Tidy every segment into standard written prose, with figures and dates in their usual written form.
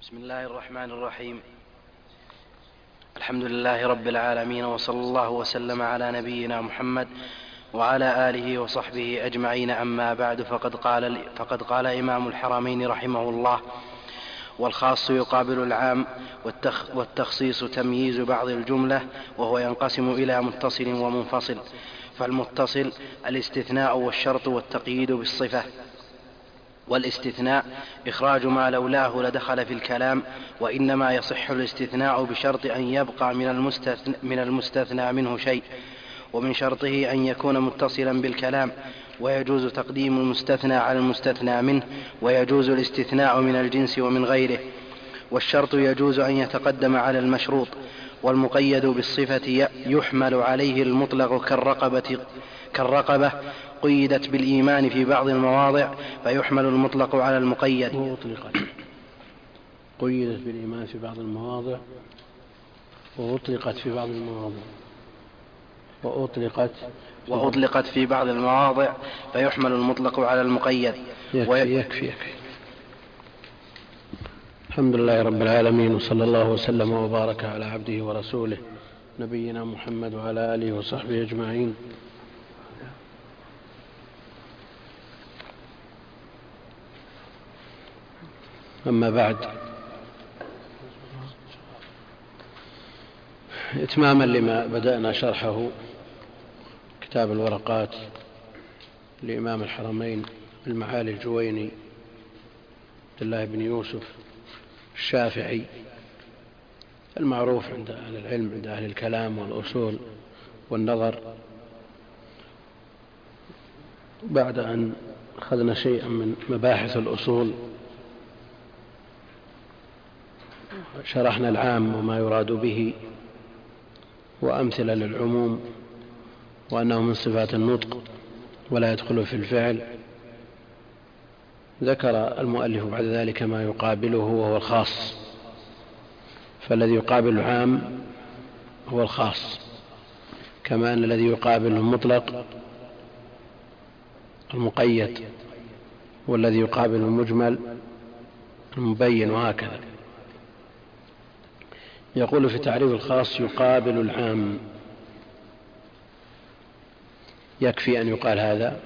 بسم الله الرحمن الرحيم. الحمد لله رب العالمين، وصلى الله وسلم على نبينا محمد وعلى آله وصحبه أجمعين. أما بعد، فقد قال إمام الحرمين رحمه الله: والخاص يقابل العام، والتخصيص تمييز بعض الجملة، وهو ينقسم إلى متصل ومنفصل. فالمتصل الاستثناء والشرط والتقييد بالصفة، والاستثناء إخراج ما لولاه لدخل في الكلام، وإنما يصح الاستثناء بشرط أن يبقى من المستثنى منه شيء، ومن شرطه أن يكون متصلا بالكلام، ويجوز تقديم المستثنى على المستثنى منه، ويجوز الاستثناء من الجنس ومن غيره. والشرط يجوز أن يتقدم على المشروط. والمقيد بالصفة يحمل عليه المطلق كالرقبة قيدت بالإيمان في بعض المواضع، فيحمل المطلق على المقيد. قيدت بالإيمان في بعض المواضع، وأطلقت في بعض المواضع، وأطلقت في بعض المواضع، فيحمل المطلق على المقيد. يكفي. الحمد لله رب العالمين، وصلى الله وسلم وبارك على عبده ورسوله نبينا محمد وعلى آله وصحبه أجمعين. أما بعد، إتماما لما بدأنا شرحه كتاب الورقات لإمام الحرمين المعالي الجويني عبد الله بن يوسف الشافعي، المعروف عند أهل العلم، عند أهل الكلام والأصول والنظر. بعد أن أخذنا شيئا من مباحث الأصول، شرحنا العام وما يراد به، وأمثلة للعموم، وأنه من صفات النطق ولا يدخل في الفعل. ذكر المؤلف بعد ذلك ما يقابله وهو الخاص، فالذي يقابل العام هو الخاص، كما أن الذي يقابل المطلق المقيد، والذي يقابل المجمل المبين، وهكذا. يقول في تعريف الخاص: يقابل العام. يكفي أن يقال هذا،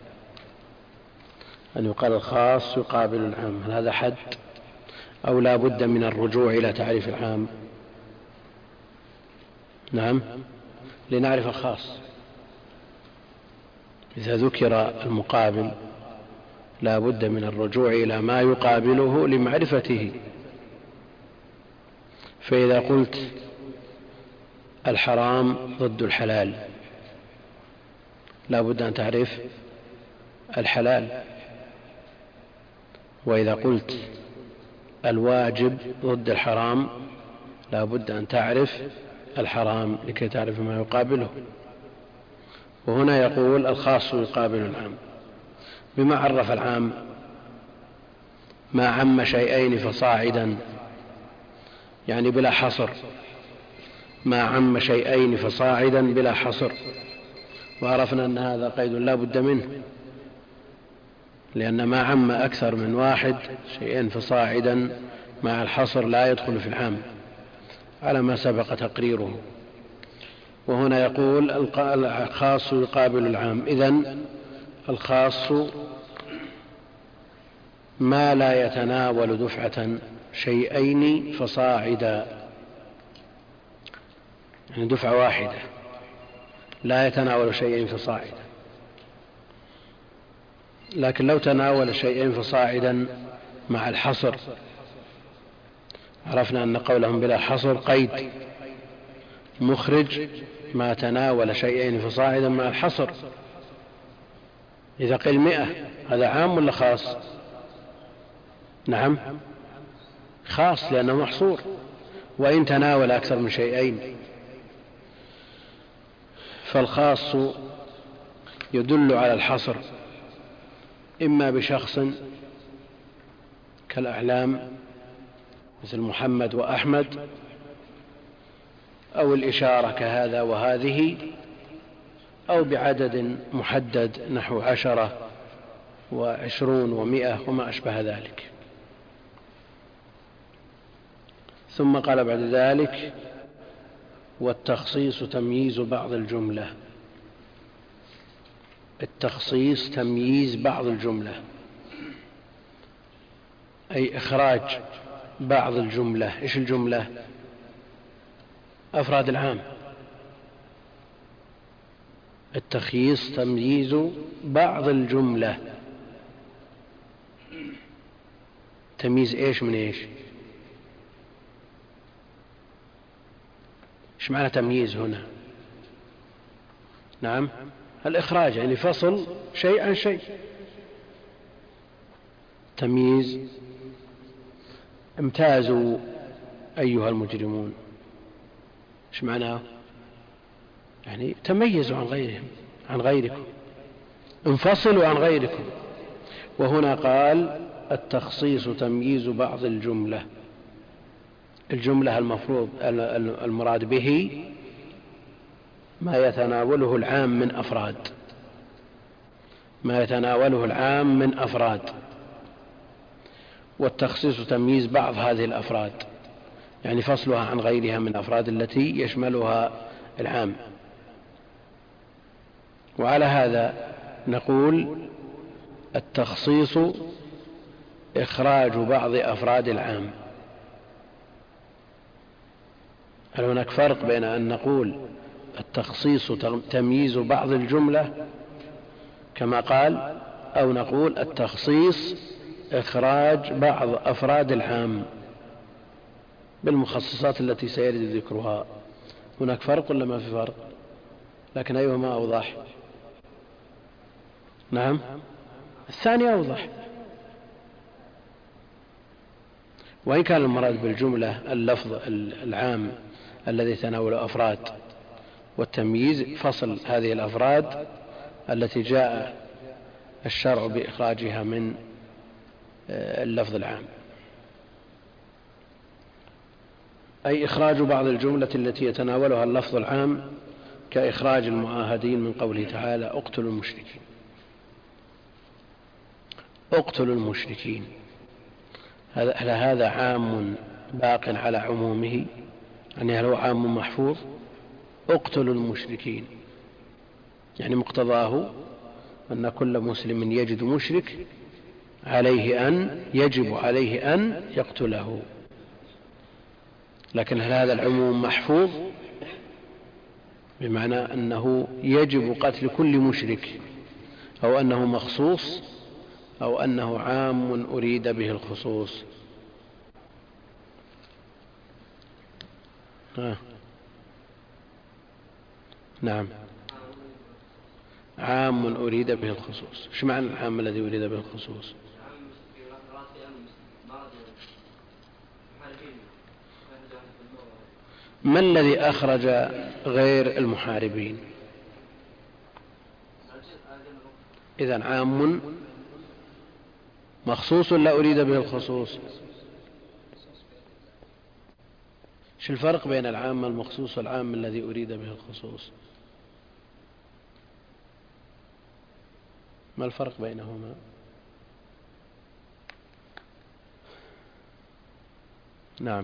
أن يقال الخاص يقابل العام. هل هذا حد، أو لا بد من الرجوع إلى تعريف العام؟ نعم، لنعرف الخاص. إذا ذكر المقابل لا بد من الرجوع إلى ما يقابله لمعرفته. فإذا قلت الحرام ضد الحلال، لا بد أن تعرف الحلال. وإذا قلت الواجب ضد الحرام، لا بد أن تعرف الحرام لكي تعرف ما يقابله. وهنا يقول الخاص يقابل العام. بما عرف العام: ما عم شيئين فصاعدا، يعني بلا حصر. ما عم شيئين فصاعدا بلا حصر. وعرفنا أن هذا قيد لا بد منه، لأن ما عم أكثر من واحد شيئين فصاعدا مع الحصر لا يدخل في العام، على ما سبق تقريره. وهنا يقول الخاص يقابل العام. إذن الخاص ما لا يتناول دفعة شيئين فصاعدا، يعني دفعة واحدة لا يتناول شيئين فصاعدا. لكن لو تناول شيئين فصاعدا مع الحصر، عرفنا أن قولهم بلا حصر قيد مخرج ما تناول شيئين فصاعدا مع الحصر. إذا قيل 100، هذا عام ولا خاص؟ نعم، خاص، لأنه محصور. وإن تناول أكثر من شيئين، فالخاص يدل على الحصر، إما بشخص كالأعلام مثل محمد وأحمد، أو الإشارة كهذا وهذه، أو بعدد محدد نحو 10 و20 و100 وما أشبه ذلك. ثم قال بعد ذلك: والتخصيص تمييز بعض الجملة. التخصيص تمييز بعض الجملة، أي إخراج بعض الجملة. إيش الجملة؟ أفراد العام. التخييص تمييز بعض الجملة. تمييز إيش من إيش؟ إيش معنى تمييز هنا؟ نعم، الإخراج، يعني فصل شيء عن شيء. تمييز: امتازوا أيها المجرمون. إيش معناه؟ يعني تميزوا عن غيرهم، عن غيركم، انفصلوا عن غيركم. وهنا قال: التخصيص تمييز بعض الجملة. الجملة المراد به ما يتناوله العام من أفراد، ما يتناوله العام من أفراد. والتخصيص تمييز بعض هذه الأفراد، يعني فصلها عن غيرها من أفراد التي يشملها العام. وعلى هذا نقول: التخصيص إخراج بعض أفراد العام. هل هناك فرق بين أن نقول التخصيص تمييز بعض الجملة كما قال، أو نقول التخصيص إخراج بعض أفراد العام بالمخصصات التي سيرد ذكرها؟ هناك فرق ولا ما في فرق؟ لكن أيهما أوضح؟ نعم، الثاني أوضح. وإن كان المراد بالجملة اللفظ العام الذي تناول أفراد، والتمييز فصل هذه الأفراد التي جاء الشرع بإخراجها من اللفظ العام، أي إخراج بعض الجملة التي يتناولها اللفظ العام، كإخراج المعاهدين من قوله تعالى: اقتلوا المشركين. اقتلوا المشركين، هذا عام باق على عمومه؟ يعني هل هو عام محفوظ؟ اقتلوا المشركين، يعني مقتضاه أن كل مسلم يجد مشرك يجب عليه أن يقتله. لكن هل هذا العموم محفوظ بمعنى أنه يجب قتل كل مشرك، أو أنه مخصوص، أو أنه عام أريد به الخصوص؟ نعم، عام أريد به الخصوص. ايش معنى العام الذي أريد به الخصوص؟ ما الذي أخرج غير المحاربين؟ إذن عام مخصوص لا أريد به الخصوص. ايش الفرق بين العام المخصوص والعام الذي أريد به الخصوص؟ ما الفرق بينهما؟ نعم،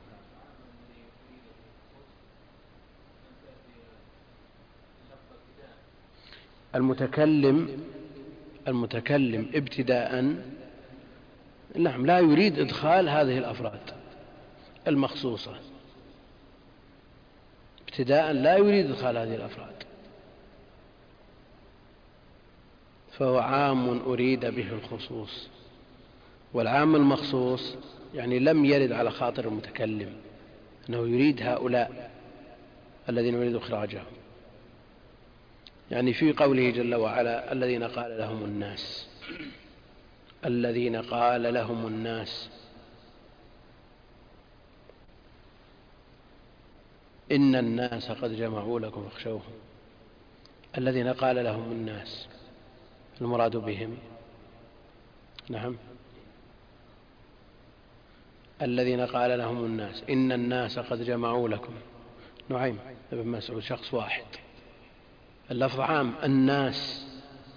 المتكلم ابتداء نعم لا يريد إدخال هذه الأفراد المخصوصة، ابتداء لا يريد إدخال هذه الأفراد، فهو عام أريد به الخصوص. والعام المخصوص يعني لم يرد على خاطر المتكلم أنه يريد هؤلاء الذين يريد إخراجهم، يعني في قوله جل وعلا: الذين قال لهم الناس، الذين قال لهم الناس، إن الناس قد جمعوا لكم فاخشوهم. الذين قال لهم الناس المراد بهم، نعم، الذين قال لهم الناس، إن الناس قد جمعوا لكم. نعيم ابن مسعود شخص واحد، اللفظ عام، الناس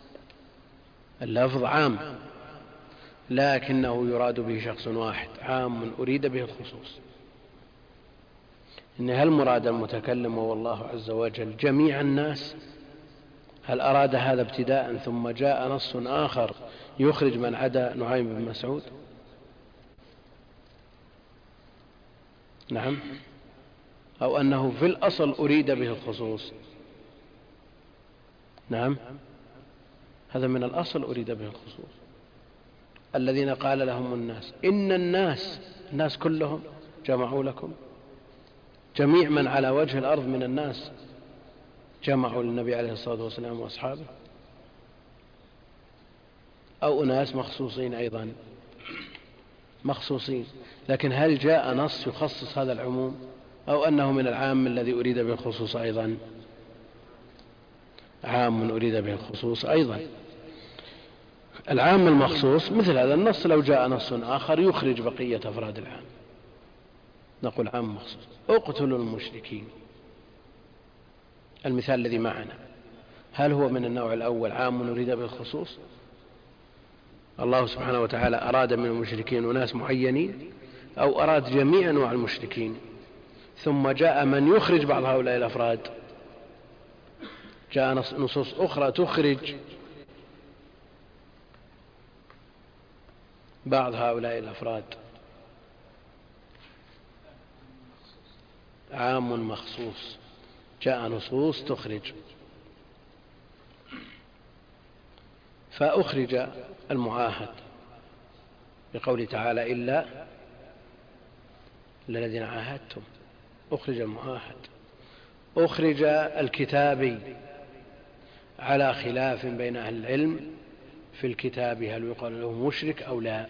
اللفظ عام، لكنه يراد به شخص واحد، عام أريد به الخصوص. إن هل مراد المتكلم والله عز وجل جميع الناس؟ هل أراد هذا ابتداء ثم جاء نص آخر يخرج من عدا نعيم بن مسعود؟ نعم. أو أنه في الأصل أريد به الخصوص؟ نعم، هذا من الأصل أريد به الخصوص. الذين قال لهم الناس إن الناس كلهم جمعوا لكم، جميع من على وجه الأرض من الناس جمعوا للنبي عليه الصلاة والسلام وأصحابه، أو أناس مخصوصين أيضا مخصوصين. لكن هل جاء نص يخصص هذا العموم أو أنه من العام الذي أريد به الخصوص أيضا؟ عام أريد به الخصوص أيضا. العام المخصوص مثل هذا النص لو جاء نص آخر يخرج بقية أفراد العام نقول عام مخصوص. اقتلوا المشركين، المثال الذي معنا، هل هو من النوع الأول عام أريد به الخصوص؟ الله سبحانه وتعالى أراد من المشركين أناس معينين أو أراد جميع أنواع المشركين، ثم جاء من يخرج بعض هؤلاء الأفراد، جاء نصوص أخرى تخرج بعض هؤلاء الأفراد. عام مخصوص، جاء نصوص تخرج، فأخرج المعاهد بقوله تعالى إلا الذين عاهدتم، أخرج المعاهد. أخرج الكتابي على خلاف بين أهل العلم في الكتاب، هل يقال له مشرك أو لا؟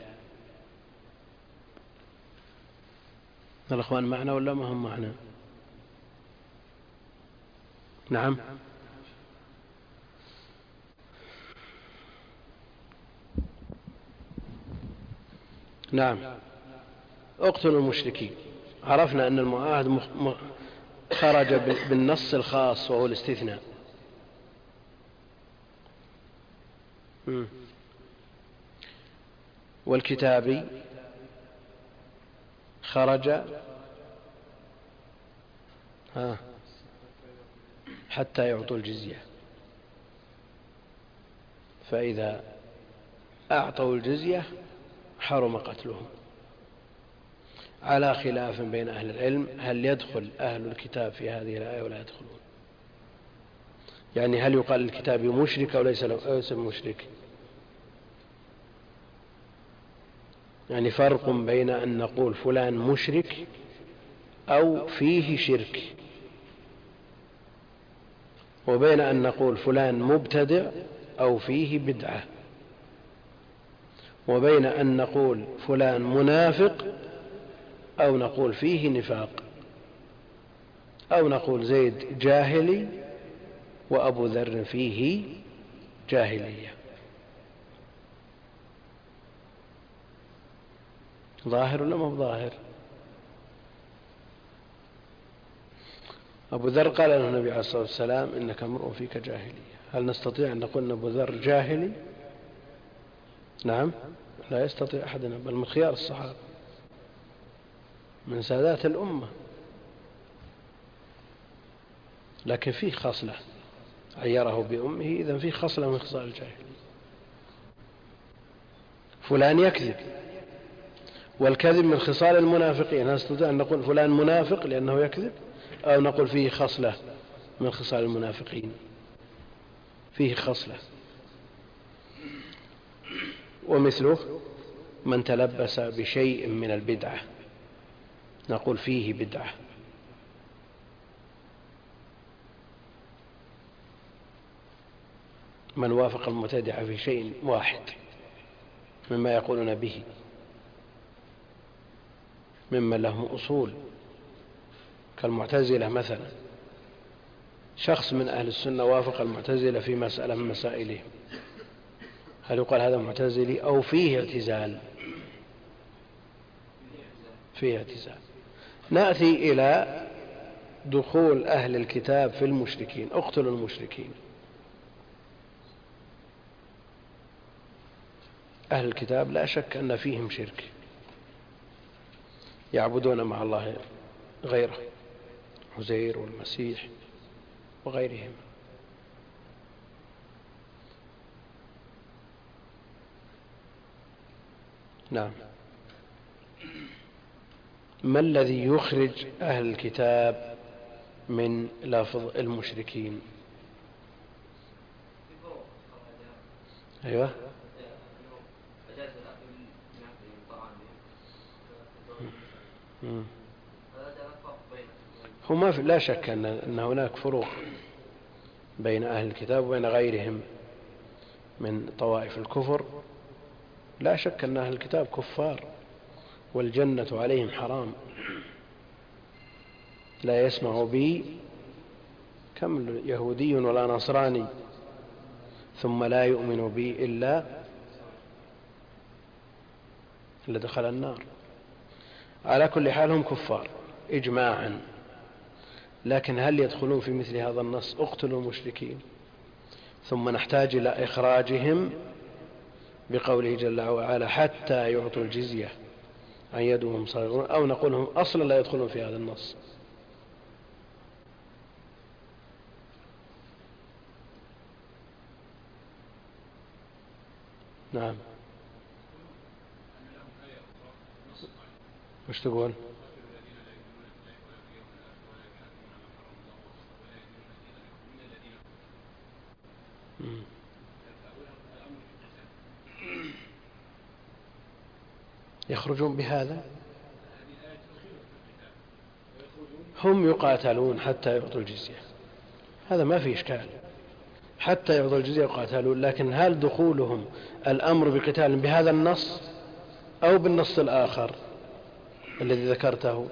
الأخوان معنا ولا ما هم معنا؟ نعم. نعم، اقتلوا المشركين. عرفنا أن المعاهد خرج بالنص الخاص وهو الاستثناء. والكتابي خرج حتى يعطوا الجزية، فإذا أعطوا الجزية حرم قتلهم، على خلاف بين أهل العلم هل يدخل أهل الكتاب في هذه الآية ولا يدخلون؟ يعني هل يقال الكتاب مشرك أو ليس مشرك؟ يعني فرق بين أن نقول فلان مشرك أو فيه شرك، وبين أن نقول فلان مبتدع أو فيه بدعة، وبين أن نقول فلان منافق أو نقول فيه نفاق، أو نقول زيد جاهلي وأبو ذر فيه جاهلية. ظاهر ولا ما هو ظاهر؟ أبو ذر قال له النبي عليه الصلاة والسلام إنك امرؤ فيك جاهلية، هل نستطيع أن نقول أن أبو ذر جاهلي؟ نعم، لا يستطيع أحدنا، بل من خيار الصحابة من سادات الأمة، لكن فيه خصلة عيره بأمه، إذن فيه خصلة من خصال الجاهلية. فلان يكذب، والكذب من خصال المنافقين، هل نستطيع أن نقول فلان منافق لأنه يكذب، أو نقول فيه خصلة من خصال المنافقين؟ فيه خصلة. ومثله من تلبس بشيء من البدعة نقول فيه بدعة. من وافق المبتدع في شيء واحد مما يقولون به ممن لهم أصول كالمعتزلة مثلا، شخص من أهل السنة وافق المعتزلة في مسألة من مسائلهم، هل يقال هذا معتزلي أو فيه اعتزال؟ فيه اعتزال. نأتي إلى دخول أهل الكتاب في المشركين. اقتلوا المشركين. أهل الكتاب لا شك أن فيهم شرك، يعبدون مع الله غيره، عزير والمسيح وغيرهم. نعم. ما الذي يخرج أهل الكتاب من لفظ المشركين؟ أيوة. هو لا شك أن هناك فروق بين أهل الكتاب وبين غيرهم من طوائف الكفر. لا شك أن أهل الكتاب كفار والجنة عليهم حرام. لا يسمع بي كم يهودي ولا نصراني ثم لا يؤمن بي إلا دخل النار. على كل حال هم كفار إجماعا، لكن هل يدخلون في مثل هذا النص اقتلوا المشركين ثم نحتاج إلى إخراجهم بقوله جل وعلا حتى يعطوا الجزية عن يد وهم صاغرون، أو نقول هم أصلا لا يدخلون في هذا النص؟ نعم. وش تقول؟ يخرجون بهذا؟ هم يقاتلون حتى يعطوا الجزية، هذا ما في إشكال، حتى يعطوا الجزية يقاتلون، لكن هل دخولهم الأمر بقتال بهذا النص أو بالنص الآخر الذي ذكرته؟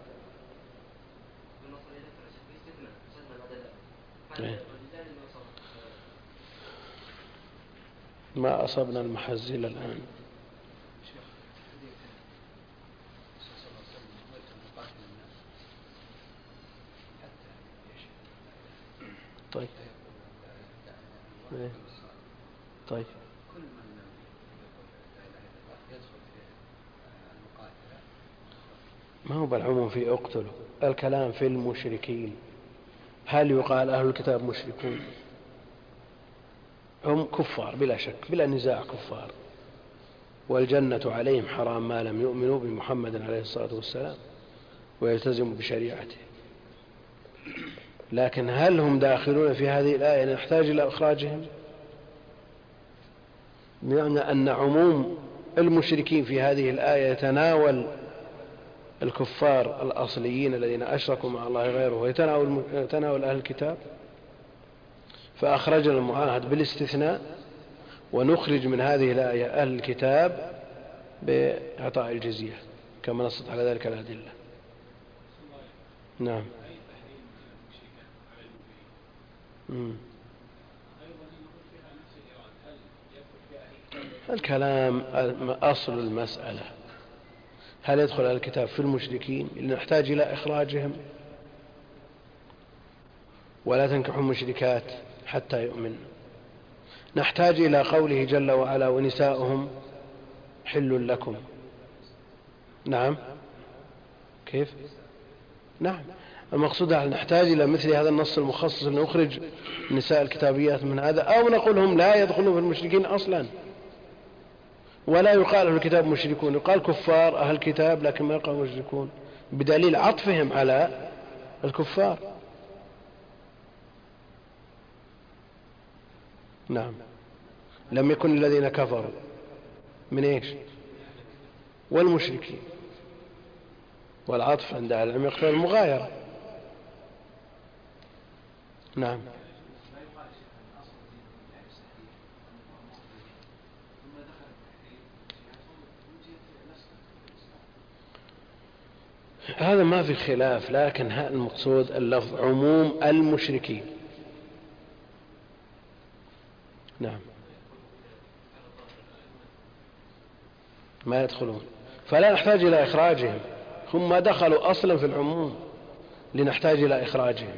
ما أصبنا المحزل الآن. طيب. طيب. ما هو بالعموم في اقتلوا، الكلام في المشركين. هل يقال أهل الكتاب مشركون؟ هم كفار بلا شك، بلا نزاع كفار، والجنة عليهم حرام ما لم يؤمنوا بمحمد عليه الصلاة والسلام ويلتزموا بشريعته. لكن هل هم داخلون في هذه الآية نحتاج إلى إخراجهم؟ بمعنى أن عموم المشركين في هذه الآية يتناول الكفار الأصليين الذين أشركوا مع الله غيره ويتناول أهل الكتاب، فأخرجنا المعاهد بالاستثناء ونخرج من هذه الآية أهل الكتاب بإعطاء الجزية كما نصت على ذلك الأدلة. نعم. الكلام أصل المسألة هل يدخل الكتاب في المشركين اللي نحتاج إلى إخراجهم؟ ولا تنكحوا المشركات حتى يؤمن. نحتاج إلى قوله جل وعلا ونساؤهم حل لكم. نعم. كيف؟ نعم. المقصود نحتاج إلى مثل هذا النص المخصص أن نخرج نساء الكتابيات من هذا، أو نقول هم لا يدخلون في المشركين أصلا، ولا يقال أهل الكتاب مشركون، يقال كفار أهل الكتاب لكن ما يقال مشركون بدليل عطفهم على الكفار. نعم. لم يكن الذين كفروا من إيش؟ والمشركين، والعطف عند أهل العلم يقتضي المغايرة. نعم. هذا ما في خلاف، لكن المقصود اللفظ عموم المشركين. نعم. ما يدخلون، فلا نحتاج إلى إخراجهم، هم ما دخلوا أصلا في العموم لنحتاج إلى إخراجهم.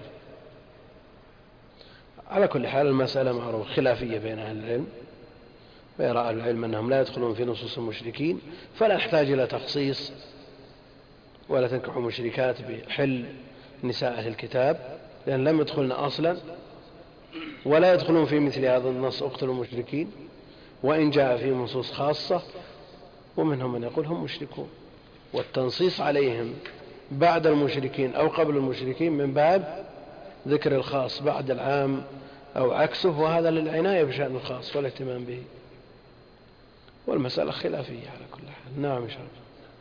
على كل حال المسألة معروفة خلافية بين أهل العلم، ويرى أهل العلم أنهم لا يدخلون في نصوص المشركين، فلا نحتاج إلى تخصيص ولا تنكحوا مشركات بحل نساء أهل الكتاب، لأن لم يدخلن أصلا، ولا يدخلون في مثل هذا النص اقتلوا المشركين، وإن جاء في نصوص خاصة، ومنهم من يقول هم مشركون، والتنصيص عليهم بعد المشركين أو قبل المشركين من باب ذكر الخاص بعد العام أو عكسه، وهذا للعناية بشأن الخاص والاهتمام به، والمسألة خلافية على كل حال. نعم إن شاء الله.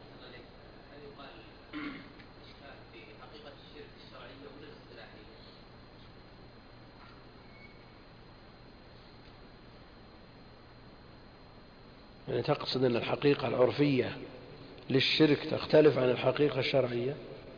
يعني تقصد أن الحقيقة العرفية للشرك تختلف عن الحقيقة الشرعية؟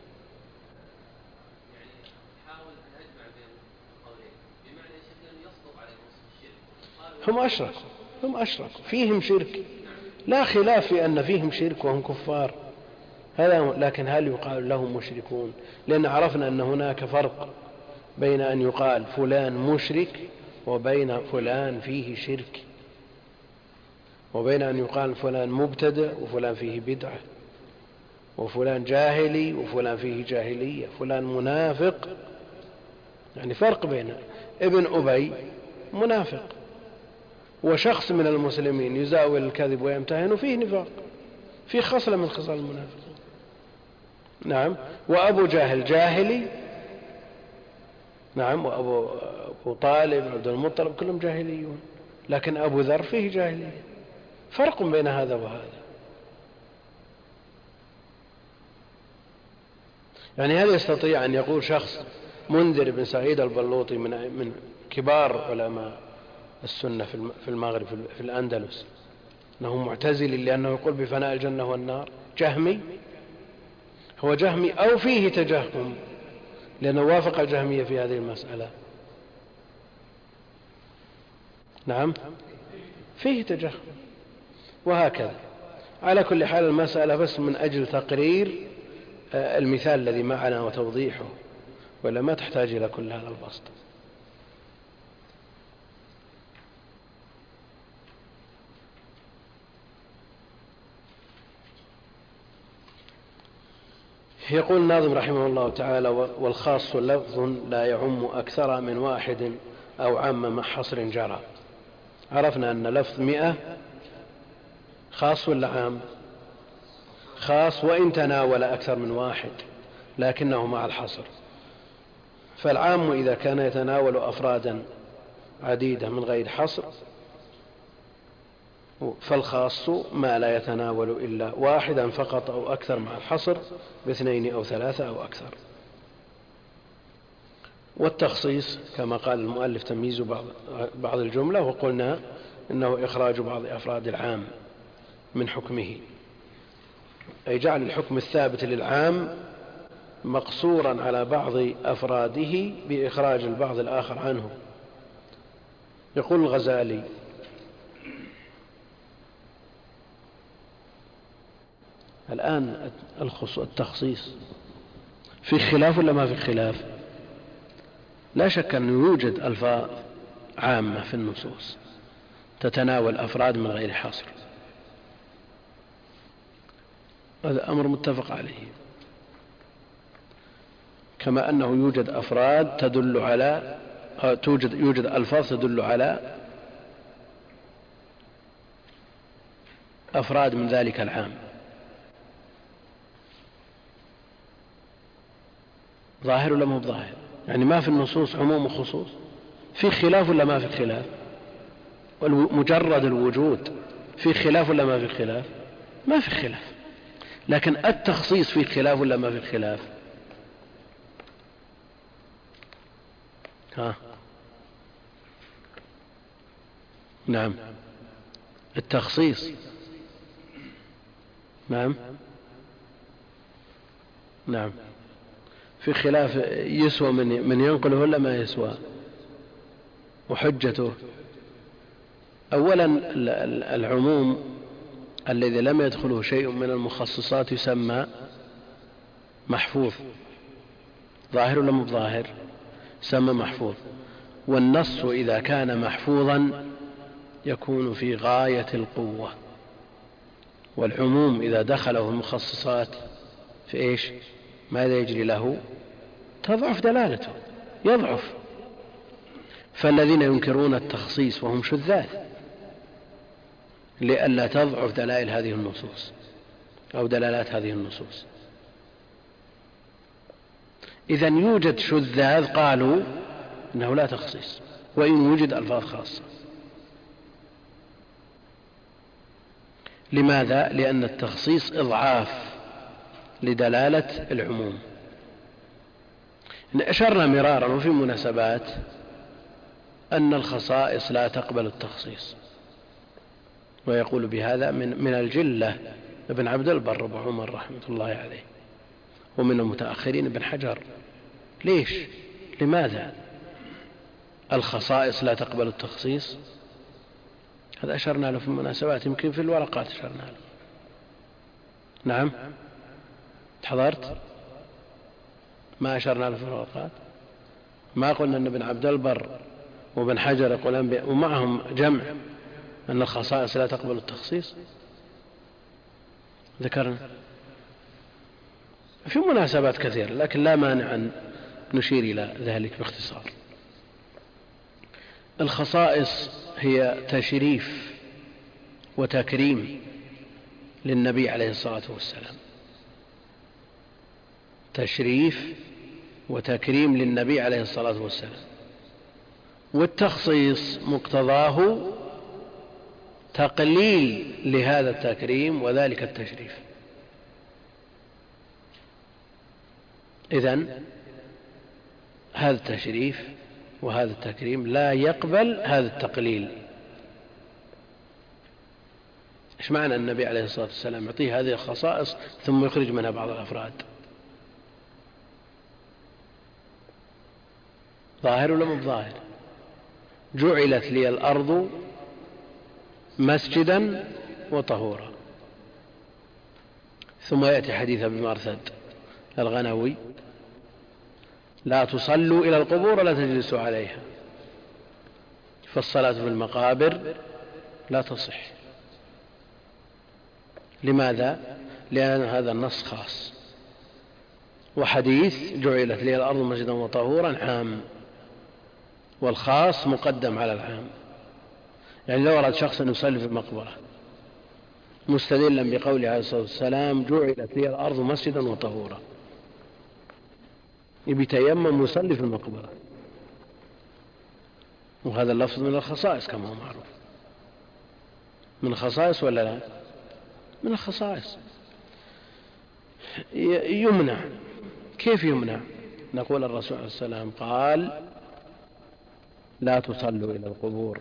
هم أشركوا فيهم شرك، لا خلاف في أن فيهم شرك وهم كفار، هذا، لكن هل يقال لهم مشركون؟ لأن عرفنا أن هناك فرق بين أن يقال فلان مشرك وبين فلان فيه شرك، وبين أن يقال فلان مبتدع وفلان فيه بدعة، وفلان جاهلي وفلان فيه جاهلية، فلان منافق، يعني فرق بين ابن أبي منافق، وشخص من المسلمين يزاول الكذب ويمتهن فيه نفاق، فيه خصلة من خصال المنافق. نعم. وأبو جاهل جاهلي، نعم، وأبو طالب عبد المطلب كلهم جاهليون، لكن أبو ذر فيه جاهلية، فرق بين هذا وهذا. يعني هل يستطيع أن يقول شخص منذر بن سعيد البلوطي من كبار علماء السنة في المغرب في الأندلس أنه معتزلي لأنه يقول بفناء الجنة والنار؟ جهمي، هو جهمي أو فيه تجهم، لأنه وافق الجهمية في هذه المسألة. نعم، فيه تجهم، وهكذا. على كل حال المسألة بس من أجل تقرير المثال الذي معنا وتوضيحه، ولا ما تحتاج إلى كل هذا البسط. يقول الناظم رحمه الله تعالى: والخاص لفظ لا يعم أكثر من واحد أو عم مع حصر جرى. عرفنا أن لفظ 100 خاص ولا عام؟ خاص، وإن تناول أكثر من واحد لكنه مع الحصر. فالعام إذا كان يتناول أفرادا عديدة من غير حصر، فالخاص ما لا يتناول إلا واحدا فقط أو أكثر مع الحصر باثنين أو ثلاثة أو أكثر. والتخصيص كما قال المؤلف تمييز بعض الجملة، وقلنا إنه إخراج بعض أفراد العام من حكمه، أي جعل الحكم الثابت للعام مقصورا على بعض أفراده بإخراج البعض الآخر عنه. يقول الغزالي: الآن التخصيص في خلاف ولا ما في خلاف؟ لا شك أنه يوجد ألفاظ عامة في النصوص تتناول أفراد من غير حصر، هذا أمر متفق عليه، كما أنه يوجد أفراد تدل على يوجد ألفاظ تدل على أفراد من ذلك العام. ظاهر ولا مو ظاهر؟ يعني ما في النصوص عموم وخصوص؟ في خلاف ولا ما في خلاف؟ مجرد الوجود في خلاف ولا ما في خلاف؟ ما في خلاف، لكن التخصيص في خلاف ولا ما في خلاف؟ نعم، التخصيص، نعم في خلاف، يسوى من ينقله ولا ما يسوى؟ وحجته: أولا العموم الذي لم يدخله شيء من المخصصات يسمى محفوظ، ظاهر ولا مو ظاهر؟ يسمى محفوظ. والنص إذا كان محفوظا يكون في غاية القوة، والعموم إذا دخله المخصصات في إيش؟ ماذا يجري له؟ تضعف دلالته، يضعف. فالذين ينكرون التخصيص وهم شذاذ لئلا تضعف دلائل هذه النصوص أو دلالات هذه النصوص. إذن يوجد شذاذ قالوا إنه لا تخصيص وإن وجد ألفاظ خاصة. لماذا؟ لأن التخصيص إضعاف لدلالة العموم. أشرنا مرارا وفي مناسبات أن الخصائص لا تقبل التخصيص، ويقول بهذا من الجلة ابن عبد البر أبو عمر رحمة الله عليه، ومن المتأخرين ابن حجر. ليش؟ لماذا الخصائص لا تقبل التخصيص؟ هذا أشرنا له في المناسبات، يمكن في الورقات أشرنا له. نعم، تحضرت؟ ما أشرنا له في الورقات؟ ما قلنا أن ابن عبد البر وابن حجر يقولون ومعهم جمع أن الخصائص لا تقبل التخصيص؟ ذكرنا في مناسبات كثيرة، لكن لا مانع أن نشير إلى ذلك باختصار. الخصائص هي تشريف وتكريم للنبي عليه الصلاة والسلام، تشريف وتكريم للنبي عليه الصلاة والسلام. والتخصيص مقتضاه تقليل لهذا التكريم وذلك التشريف. إذن هذا التشريف وهذا التكريم لا يقبل هذا التقليل. إيش معنى النبي عليه الصلاة والسلام يعطيه هذه الخصائص ثم يخرج منها بعض الأفراد؟ ظاهر ولا مو ظاهر؟ جعلت لي الأرض مسجدا وطهورا، ثم يأتي حديث ابن مرثد الغنوي: لا تصلوا إلى القبور ولا تجلسوا عليها، فالصلاة في المقابر لا تصح. لماذا؟ لأن هذا النص خاص، وحديث جعلت لي الأرض مسجدا وطهورا عام، والخاص مقدم على العام. يعني لو أراد شخص أن يصلي في المقبرة مستدلا بقوله عليه الصلاة والسلام: جعلت لي الأرض مسجدا وطهورا، يبي تيمم ويصلي في المقبرة، وهذا اللفظ من الخصائص كما هو معروف. من الخصائص ولا لا؟ من الخصائص. يمنع. كيف يمنع؟ نقول الرسول عليه السلام قال: لا تصلوا إلى القبور،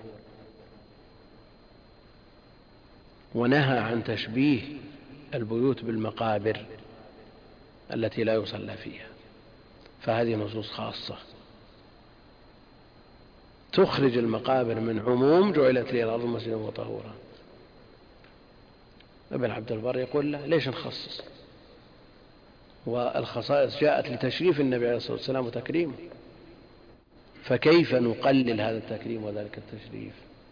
ونهى عن تشبيه البيوت بالمقابر التي لا يصلى فيها. فهذه نصوص خاصة تخرج المقابر من عموم جعلت لي الأرض مسجدا وطهورا. ابن عبد البر يقول له: ليش نخصص؟ والخصائص جاءت لتشريف النبي عليه الصلاة والسلام وتكريمه، فكيف نقلل هذا التكريم وذلك التشريف؟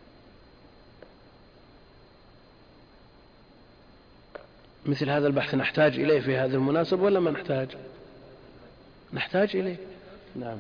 مثل هذا البحث نحتاج إليه في هذا المناسبة ولا ما نحتاج؟ نحتاج إليه. نعم.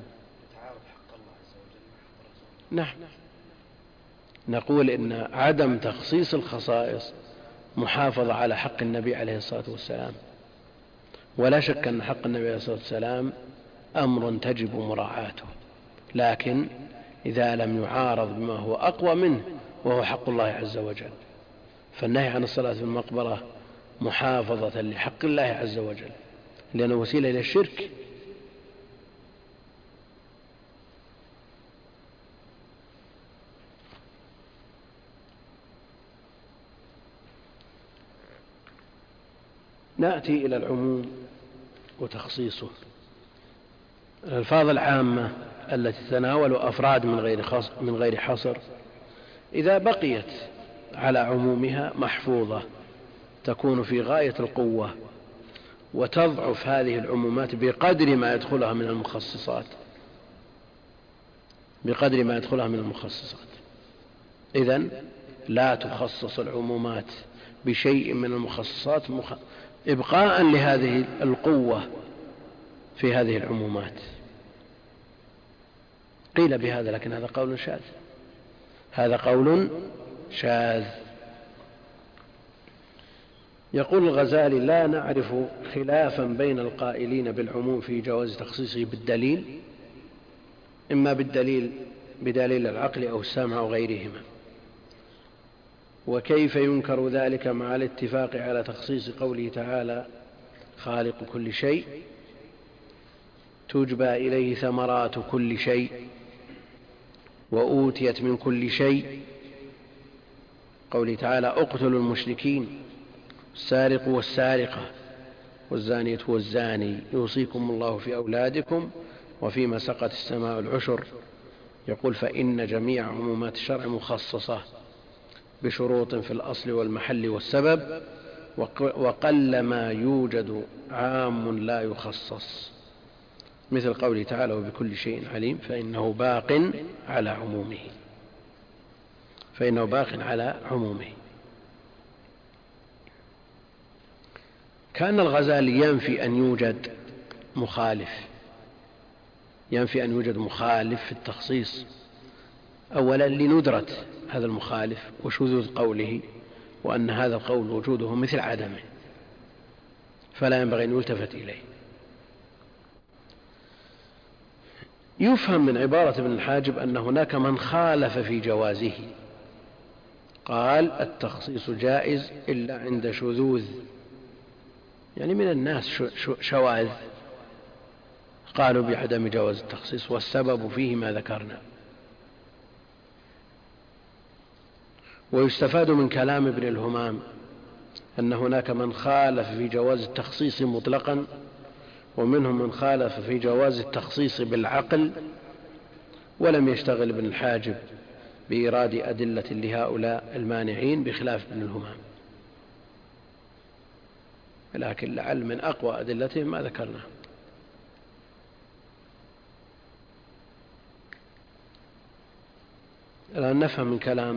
نعم. نقول إن عدم تخصيص الخصائص محافظة على حق النبي عليه الصلاة والسلام، ولا شك أن حق النبي عليه الصلاة والسلام أمر تجب مراعاته، لكن إذا لم يعارض بما هو أقوى منه وهو حق الله عز وجل، فالنهي عن الصلاة في المقبرة محافظة لحق الله عز وجل، لأنه وسيلة إلى الشرك. نأتي إلى العموم وتخصيصه. الألفاظ العامة التي تتناول أفراد من غير حصر إذا بقيت على عمومها محفوظة تكون في غاية القوة، وتضعف هذه العمومات بقدر ما يدخلها من المخصصات، بقدر ما يدخلها من المخصصات. إذن لا تخصص العمومات بشيء من المخصصات إبقاء لهذه القوة في هذه العمومات. قيل بهذا، لكن هذا قول شاذ، هذا قول شاذ. يقول الغزالي: لا نعرف خلافا بين القائلين بالعموم في جواز تخصيصه بالدليل، إما بدليل العقل أو السمع أو غيرهما، وكيف ينكر ذلك مع الاتفاق على تخصيص قوله تعالى: خالق كل شيء، تجبى إليه ثمرات كل شيء، وأوتيت من كل شيء. قوله تعالى: اقتلوا المشركين، السارق والسارقة والزانية والزاني، يوصيكم الله في أولادكم وفيما سقت السماء العشر. يقول: فإن جميع عمومات الشرع مخصصة بشروط في الأصل والمحل والسبب، وقل ما يوجد عام لا يخصص، مثل قوله تعالى: وبكل شيء عليم، فإنه باق على عمومه. كان الغزالي ينفي أن يوجد مخالف في التخصيص، أولا لندرة هذا المخالف وشذوذ قوله، وأن هذا القول وجوده مثل عدمه، فلا ينبغي أن يلتفت إليه. يفهم من عبارة ابن الحاجب أن هناك من خالف في جوازه، قال: التخصيص جائز إلا عند شذوذ، يعني من الناس شواذ قالوا بعدم جواز التخصيص، والسبب فيه ما ذكرنا. ويستفاد من كلام ابن الهمام أن هناك من خالف في جواز التخصيص مطلقا، ومنهم من خالف في جواز التخصيص بالعقل، ولم يشتغل ابن الحاجب بإيراد أدلة لهؤلاء المانعين بخلاف ابن الهمام، لكن لعل من أقوى أدلتهم ما ذكرناه. الآن نفهم من كلام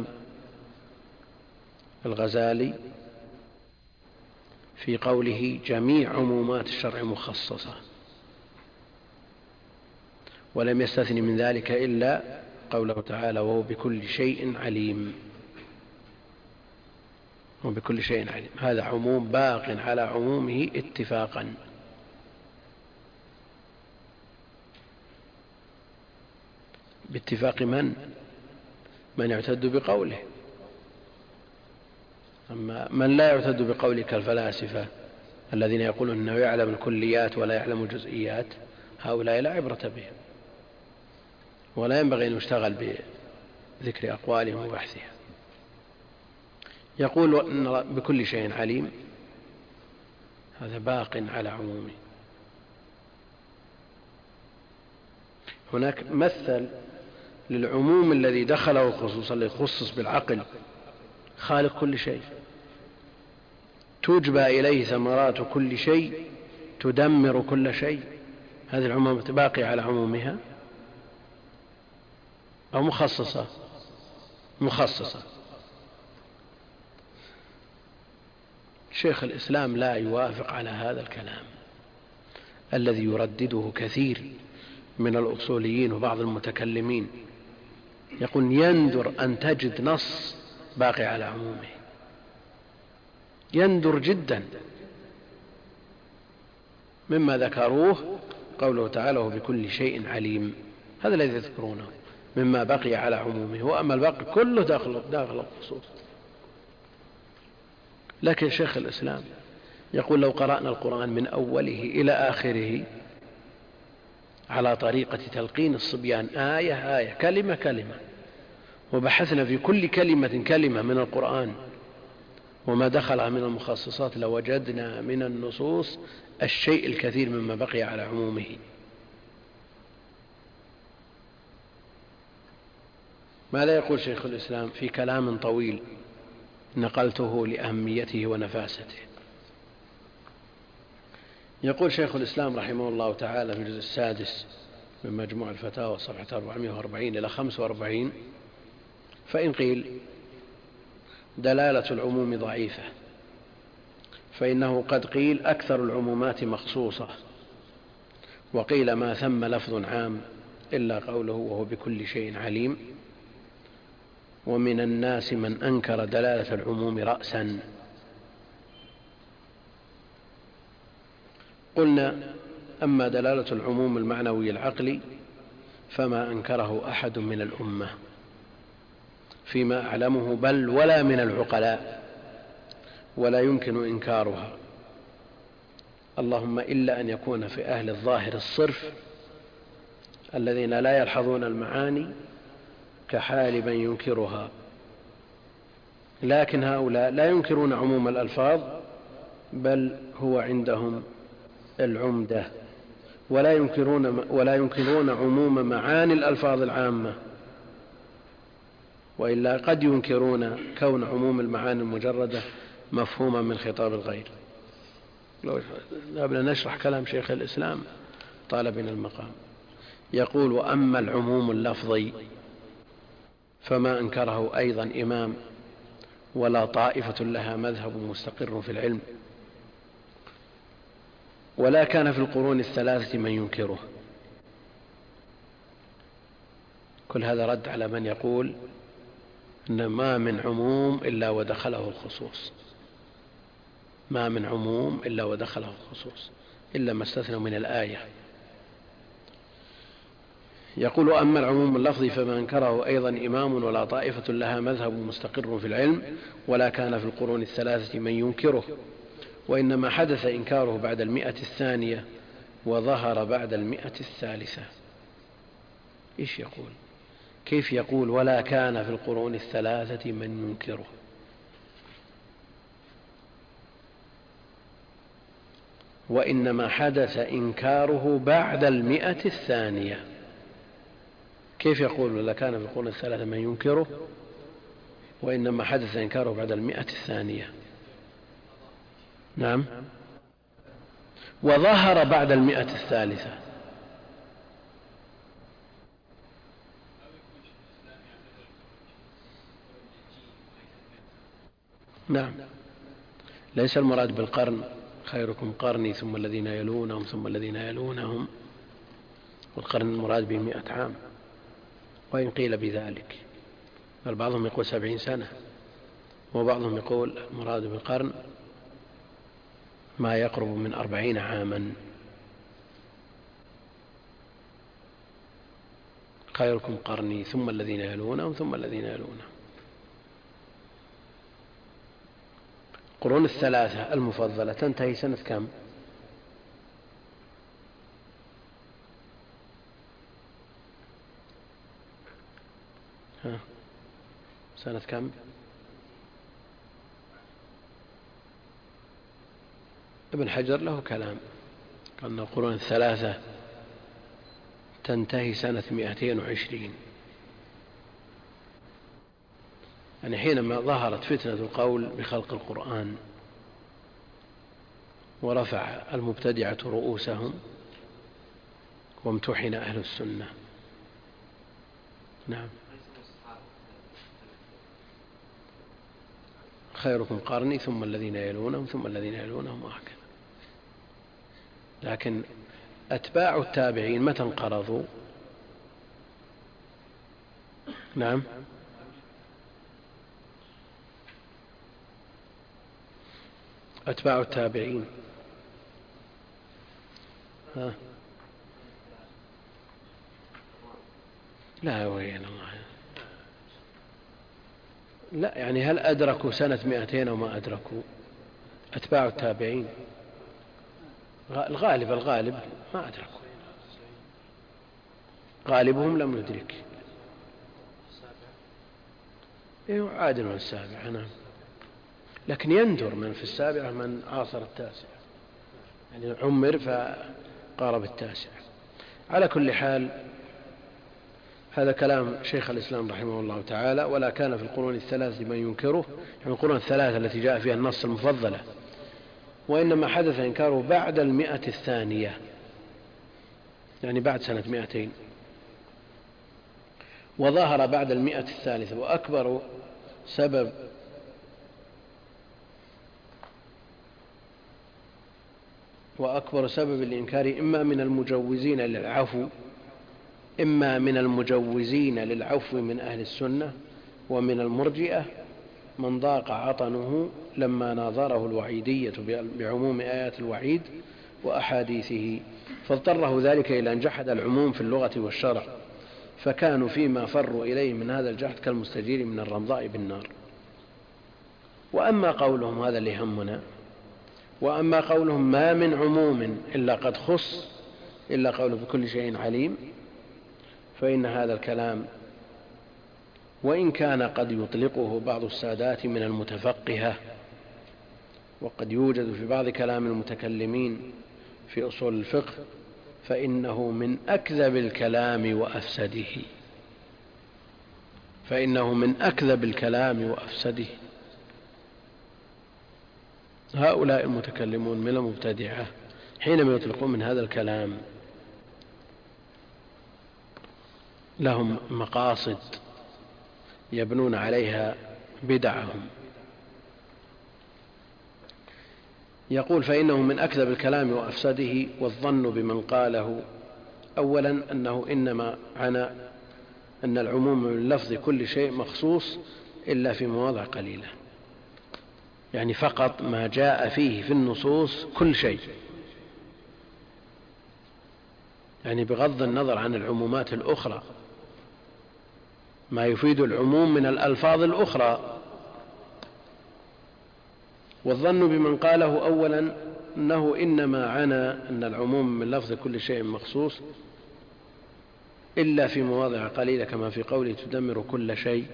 الغزالي في قوله: جميع عمومات الشرع مخصصة، ولم يستثني من ذلك إلا قوله تعالى: وهو بكل شيء عليم. وبكل شيء عليم، هذا عموم باق على عمومه اتفاقا. باتفاق من يعتد بقوله. أما من لا يعتد بقوله كالفلاسفة الذين يقولون أنه يعلم الكليات ولا يعلم الجزئيات، هؤلاء لا عبرة بهم، ولا ينبغي أن يشتغل بذكر أقوالهم وبحثها. يقول إن بكل شيء عليم، هذا باق على عمومه. هناك مثل للعموم الذي دخله خصوصا الذي خصص بالعقل: خالق كل شيء، تجبى إليه ثمرات كل شيء، تدمر كل شيء. هذه العموم باقية على عمومها أو مخصصة. شيخ الإسلام لا يوافق على هذا الكلام الذي يردده كثير من الأصوليين وبعض المتكلمين. يقول: يندر أن تجد نص باقي على عمومه، يندر جدا. مما ذكروه قوله تعالى: وبكل شيء عليم، هذا الذي يذكرونه مما بقي على عمومه، وأما الباقي كله داخل الخصوص. لكن شيخ الإسلام يقول: لو قرأنا القرآن من أوله إلى آخره على طريقة تلقين الصبيان آية آية كلمة كلمة، وبحثنا في كل كلمة من القرآن وما دخلها من المخصصات، لوجدنا من النصوص الشيء الكثير مما بقي على عمومه. ماذا يقول شيخ الإسلام في كلام طويل نقلته لأهميته ونفاسته؟ يقول شيخ الإسلام رحمه الله تعالى في الجزء السادس من مجموع الفتاوى صفحة 440 إلى 45: فإن قيل دلالة العموم ضعيفة، فإنه قد قيل أكثر العمومات مخصوصة، وقيل ما ثم لفظ عام إلا قوله وهو بكل شيء عليم. ومن الناس من أنكر دلالة العموم رأسا. قلنا أما دلالة العموم المعنوي العقلي فما أنكره أحد من الأمة فيما أعلمه، بل ولا من العقلاء، ولا يمكن إنكارها، اللهم إلا أن يكون في أهل الظاهر الصرف الذين لا يلحظون المعاني كحال من ينكرها. لكن هؤلاء لا ينكرون عموم الألفاظ، بل هو عندهم العمدة، ولا ينكرون عموم معاني الألفاظ العامة، وإلا قد ينكرون كون عموم المعاني المجردة مفهوما من خطاب الغير. لو ذهبنا نشرح كلام شيخ الإسلام طال بنا المقام. يقول: وأما العموم اللفظي فما أنكره أيضا إمام ولا طائفة لها مذهب مستقر في العلم، ولا كان في القرون الثلاثة من ينكره. كل هذا رد على من يقول إن ما من عموم إلا ودخله الخصوص، ما من عموم إلا ودخله الخصوص إلا ما استثنوا من الآية. يقول: أما العموم اللفظي فما أنكره أيضا إمام ولا طائفة لها مذهب مستقر في العلم، ولا كان في القرون الثلاثة من ينكره، وإنما حدث إنكاره بعد 100 الثانية وظهر بعد 100 الثالثة. إيش يقول؟ كيف يقول ولا كان في القرون الثلاثة من ينكره؟ وإنما حدث إنكاره بعد 100 الثانية. كيف يقول ولا كان في القرون الثلاثة من ينكره وإنما حدث إنكاره بعد 100 الثانية؟ نعم، وظهر بعد 100 الثالثة. نعم، ليس المراد بالقرن خيركم قرني ثم الذين يلونهم ثم الذين يلونهم، والقرن المراد به 100 عام، وإن قيل بذلك، بل بعضهم يقول 70 سنة، وبعضهم يقول المراد بالقرن ما يقرب من 40 عاما. خيركم قرني ثم الذين يلونهم ثم الذين يلونهم. القرون الثلاثة المفضلة تنتهي سنة كم؟ سنة كم؟ ابن حجر له كلام، قال أن القرون الثلاثة تنتهي سنة 220، يعني حينما ظهرت فتنة القول بخلق القرآن ورفع المبتدعة رؤوسهم وامتحن أهل السنة. نعم، خيركم قرني ثم الذين يلونهم ثم الذين يلونهم، وهكذا. لكن أتباع التابعين متى انقرضوا؟ نعم، أتباع التابعين لا وين الله، لا يعني هل أدركوا سنة 200 أو ما أدركوا؟ أتباع التابعين الغالب ما أدركوا، غالبهم لم يدرك. عادل من السابعة، نعم، لكن يندر من في السابعة من عاصر التاسعة، يعني عمر فقارب التاسعة. على كل حال هذا كلام شيخ الإسلام رحمه الله تعالى. ولا كان في القرون الثلاثة من ينكره، يعني القرون الثلاثة التي جاء فيها النص المفضلة، وإنما حدث إنكاره بعد 100 الثانية، يعني بعد سنة 200، وظهر بعد 100 الثالثة. وأكبر سبب لإنكاره إما من المجوزين للعفو إما من المجوزين للعفو من أهل السنة، ومن المرجئة من ضاق عطنه لما ناظره الوعيدية بعموم آيات الوعيد وأحاديثه، فاضطره ذلك إلى أن جحد العموم في اللغة والشرع، فكانوا فيما فروا إليه من هذا الجحد كالمستجير من الرمضاء بالنار. وأما قولهم، هذا اللي همنا، وأما قولهم ما من عموم إلا قد خص إلا قوله بكل شيء عليم، فإن هذا الكلام وإن كان قد يطلقه بعض السادات من المتفقهة، وقد يوجد في بعض كلام المتكلمين في أصول الفقه، فإنه من أكذب الكلام وأفسده، فإنه من أكذب الكلام وأفسده. هؤلاء المتكلمون من المبتدعة حينما يطلقون من هذا الكلام لهم مقاصد يبنون عليها بدعهم. يقول فإنه من أكذب الكلام وأفسده، والظن بمن قاله أولا أنه إنما عنى أن العموم من لفظ كل شيء مخصوص إلا في مواضع قليلة، يعني فقط ما جاء فيه في النصوص كل شيء، يعني بغض النظر عن العمومات الأخرى، ما يفيد العموم من الألفاظ الأخرى. والظن بمن قاله أولا أنه إنما عنى أن العموم من لفظ كل شيء مخصوص إلا في مواضع قليلة، كما في قوله تدمر كل شيء،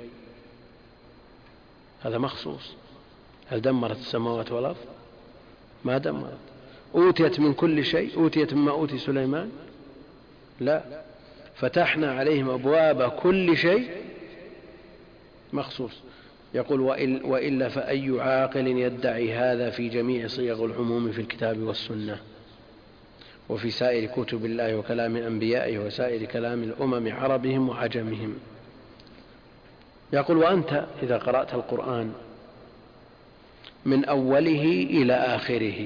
هذا مخصوص. هل دمرت السماوات والأرض؟ ما دمرت. أوتيت من كل شيء؟ أوتيت مما أوتي سليمان؟ لا. فتحنا عليهم أبواب كل شيء، مخصوص. يقول وإلا فأي عاقل يدعي هذا في جميع صيغ العموم في الكتاب والسنة وفي سائر كتب الله وكلام أنبيائه وسائر كلام الأمم عربهم وعجمهم. يقول وأنت إذا قرأت القرآن من أوله إلى آخره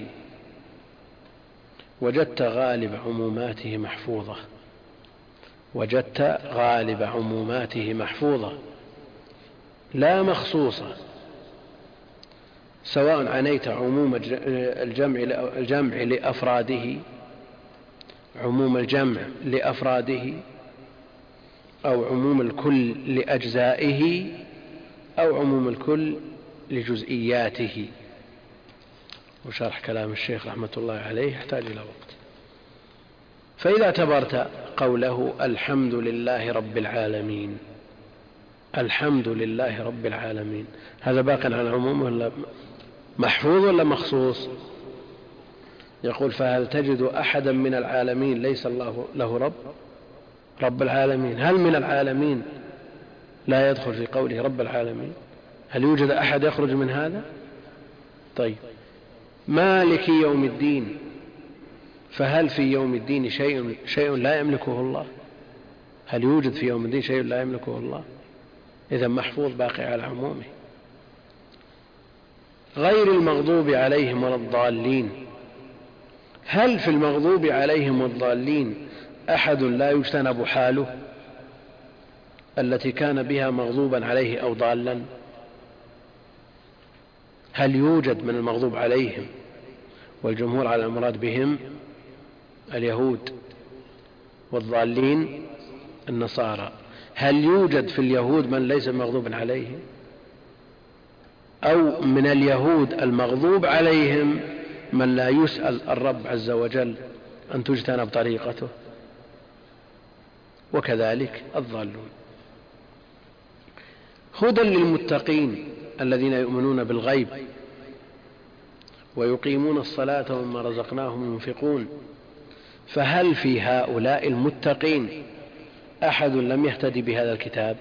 وجدت غالب عموماته محفوظة، وجدت غالب عموماته محفوظة لا مخصوصة، سواء عنيت عموم الجمع لأفراده، عموم الجمع لأفراده، أو عموم الكل لأجزائه، أو عموم الكل لجزئياته. وشرح كلام الشيخ رحمة الله عليه يحتاج إلى وقت. فإذا اعتبرت قوله الحمد لله رب العالمين، الحمد لله رب العالمين، هذا باق عن العموم ولا محفوظ ولا مخصوص؟ يقول فهل تجد أحدا من العالمين ليس الله له رب العالمين؟ هل من العالمين لا يدخل في قوله رب العالمين؟ هل يوجد أحد يخرج من هذا؟ طيب، مالك يوم الدين، فهل في يوم الدين شيء لا يملكه الله؟ هل يوجد في يوم الدين شيء لا يملكه الله؟ إذا محفوظ باقي على عمومه. غير المغضوب عليهم ولا الضالين، هل في المغضوب عليهم والضالين أحد لا يجتنب حاله التي كان بها مغضوبا عليه أو ضالا؟ هل يوجد من المغضوب عليهم، والجمهور على المراد بهم اليهود، والضالين النصارى، هل يوجد في اليهود من ليس مغضوب عليه، أو من اليهود المغضوب عليهم من لا يسأل الرب عز وجل أن تجتنب طريقته؟ وكذلك الضالون. هدى للمتقين الذين يؤمنون بالغيب ويقيمون الصلاة ومما رزقناهم ينفقون، فهل في هؤلاء المتقين أحد لم يهتدي بهذا الكتاب؟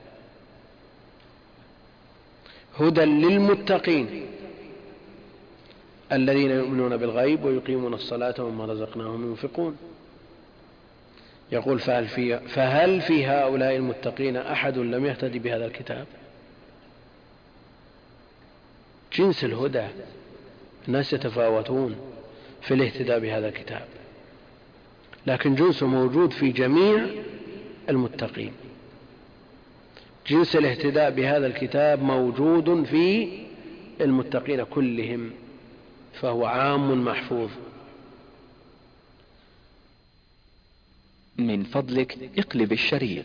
هدى للمتقين الذين يؤمنون بالغيب ويقيمون الصلاة ومما رزقناهم ينفقون. يقول فهل في هؤلاء المتقين أحد لم يهتدي بهذا الكتاب؟ جنس الهدى، الناس يتفاوتون في الاهتداء بهذا الكتاب، لكن جنسه موجود في جميع المتقين. جنس الاهتداء بهذا الكتاب موجود في المتقين كلهم، فهو عام محفوظ. من فضلك اقلب الشريط.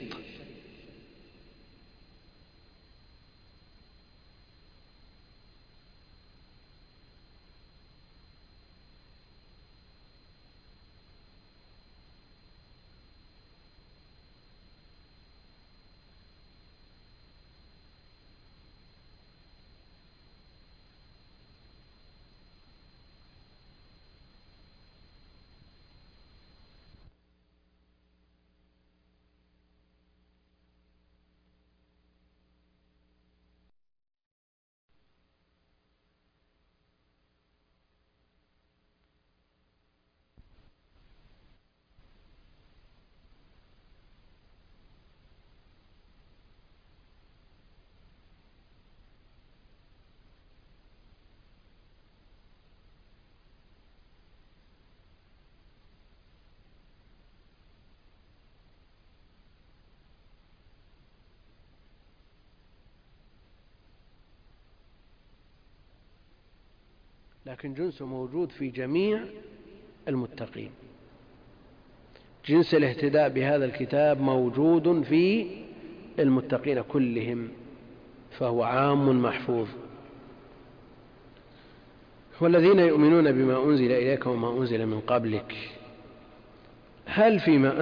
لكن جنسه موجود في جميع المتقين. جنس الاهتداء بهذا الكتاب موجود في المتقين كلهم، فهو عام محفوظ. والذين يؤمنون بما أنزل إليك وما أنزل من قبلك. هل فيما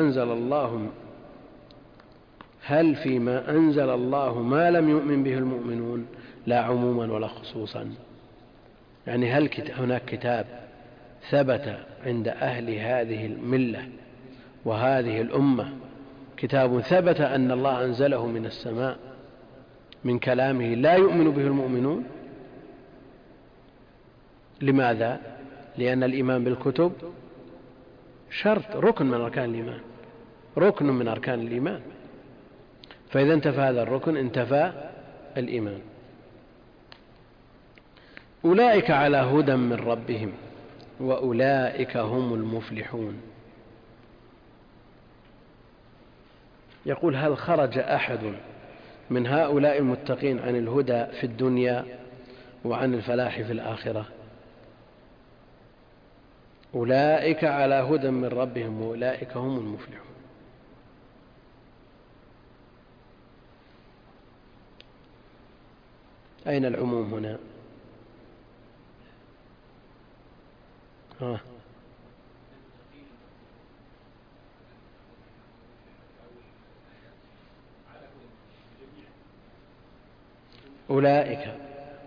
أنزل الله ما لم يؤمن به المؤمنون؟ لا عموما ولا خصوصا. يعني هل هناك كتاب ثبت عند أهل هذه الملة وهذه الأمة، كتاب ثبت أن الله أنزله من السماء من كلامه لا يؤمن به المؤمنون؟ لماذا؟ لأن الإيمان بالكتب شرط، ركن من أركان الإيمان، ركن من أركان الإيمان، فإذا انتفى هذا الركن انتفى الإيمان. أولئك على هدى من ربهم وأولئك هم المفلحون. يقول: هل خرج أحد من هؤلاء المتقين عن الهدى في الدنيا وعن الفلاح في الآخرة؟ أولئك على هدى من ربهم وأولئك هم المفلحون. أين العموم هنا؟ أولئك.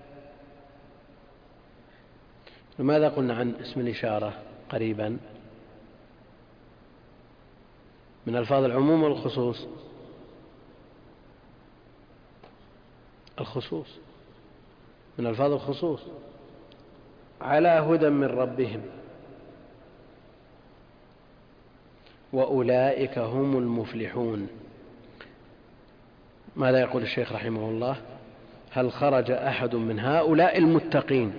لماذا قلنا عن اسم الإشارة قريبا؟ من ألفاظ العموم والخصوص؟ الخصوص، من ألفاظ الخصوص. على هدى من ربهم وأولئك هم المفلحون. ماذا يقول الشيخ رحمه الله؟ هل خرج أحد من هؤلاء المتقين؟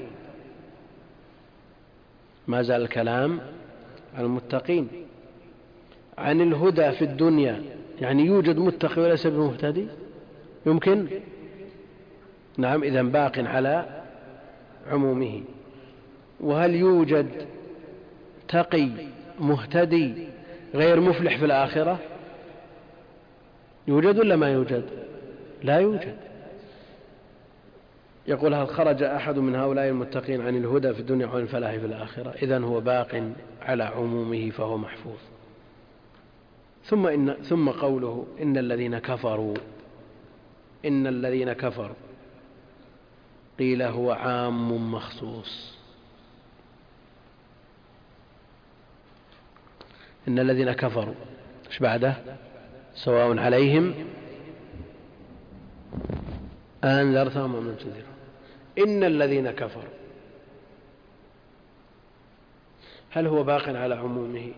ما زال الكلام عن المتقين. عن الهدى في الدنيا، يعني يوجد متقي وليس بمهتدي؟ يمكن؟ نعم، إذن باق على عمومه. وهل يوجد تقي مهتدي غير مفلح في الآخرة؟ يوجد ولا ما يوجد؟ لا يوجد. يقول: هل خرج أحد من هؤلاء المتقين عن الهدى في الدنيا وعن الفلاح في الآخرة؟ إذن هو باق على عمومه فهو محفوظ. ثم قوله: إن الذين كفروا قيل هو عام مخصوص. إن الذين كفروا ايش بعده؟ سواء عليهم أنذرتهم أم لم تنذرهم. إن الذين كفروا، هل هو باق على عمومه؟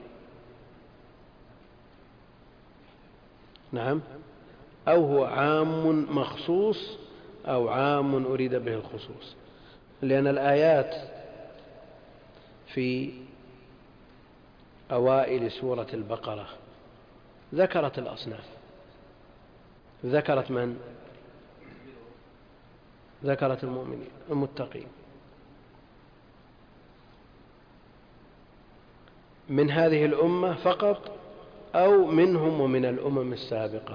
نعم، أو هو عام مخصوص أو عام أريد به الخصوص؟ لأن الآيات في أوائل سورة البقرة ذكرت الأصناف، ذكرت من؟ ذكرت المؤمنين المتقين من هذه الأمة فقط أو منهم ومن الأمم السابقة؟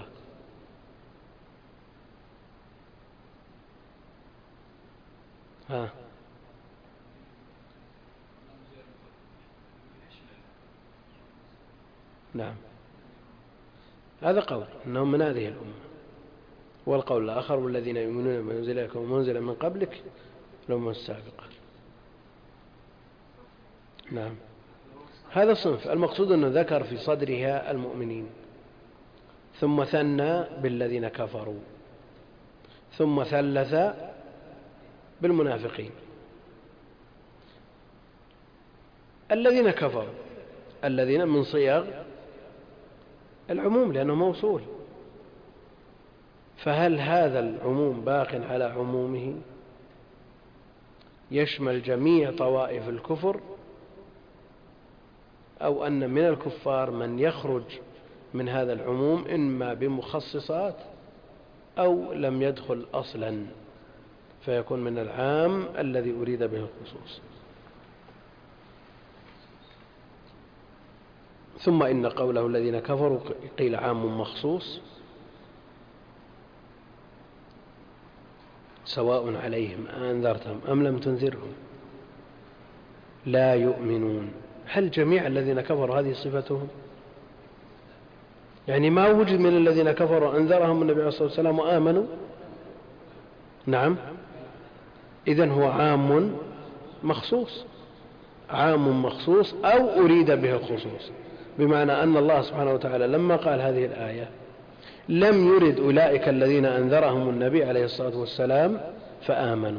ها نعم، هذا قول أنهم من هذه الأمة. والقول الآخر والذين يؤمنون بما أنزل إليك وما أنزل من قبلك الأمم السابقة. نعم، هذا الصنف المقصود أنه ذكر في صدرها المؤمنين، ثم ثنى بالذين كفروا، ثم ثلث بالمنافقين. الذين كفروا الذين من صيغ العموم لأنه موصول، فهل هذا العموم باق على عمومه يشمل جميع طوائف الكفر، أو أن من الكفار من يخرج من هذا العموم إما بمخصصات أو لم يدخل أصلا فيكون من العام الذي أريد به الخصوص؟ ثم إن قوله الذين كفروا قيل عام مخصوص سواء عليهم أنذرتهم أم لم تنذرهم لا يؤمنون. هل جميع الذين كفروا هذه صفتهم؟ يعني ما وجد من الذين كفروا أنذرهم النبي عليه الصلاة والسلام وآمنوا؟ نعم، إذن هو عام مخصوص، عام مخصوص أو أريد به الخصوص، بمعنى أن الله سبحانه وتعالى لما قال هذه الآية لم يرد أولئك الذين أنذرهم النبي عليه الصلاة والسلام فآمنوا.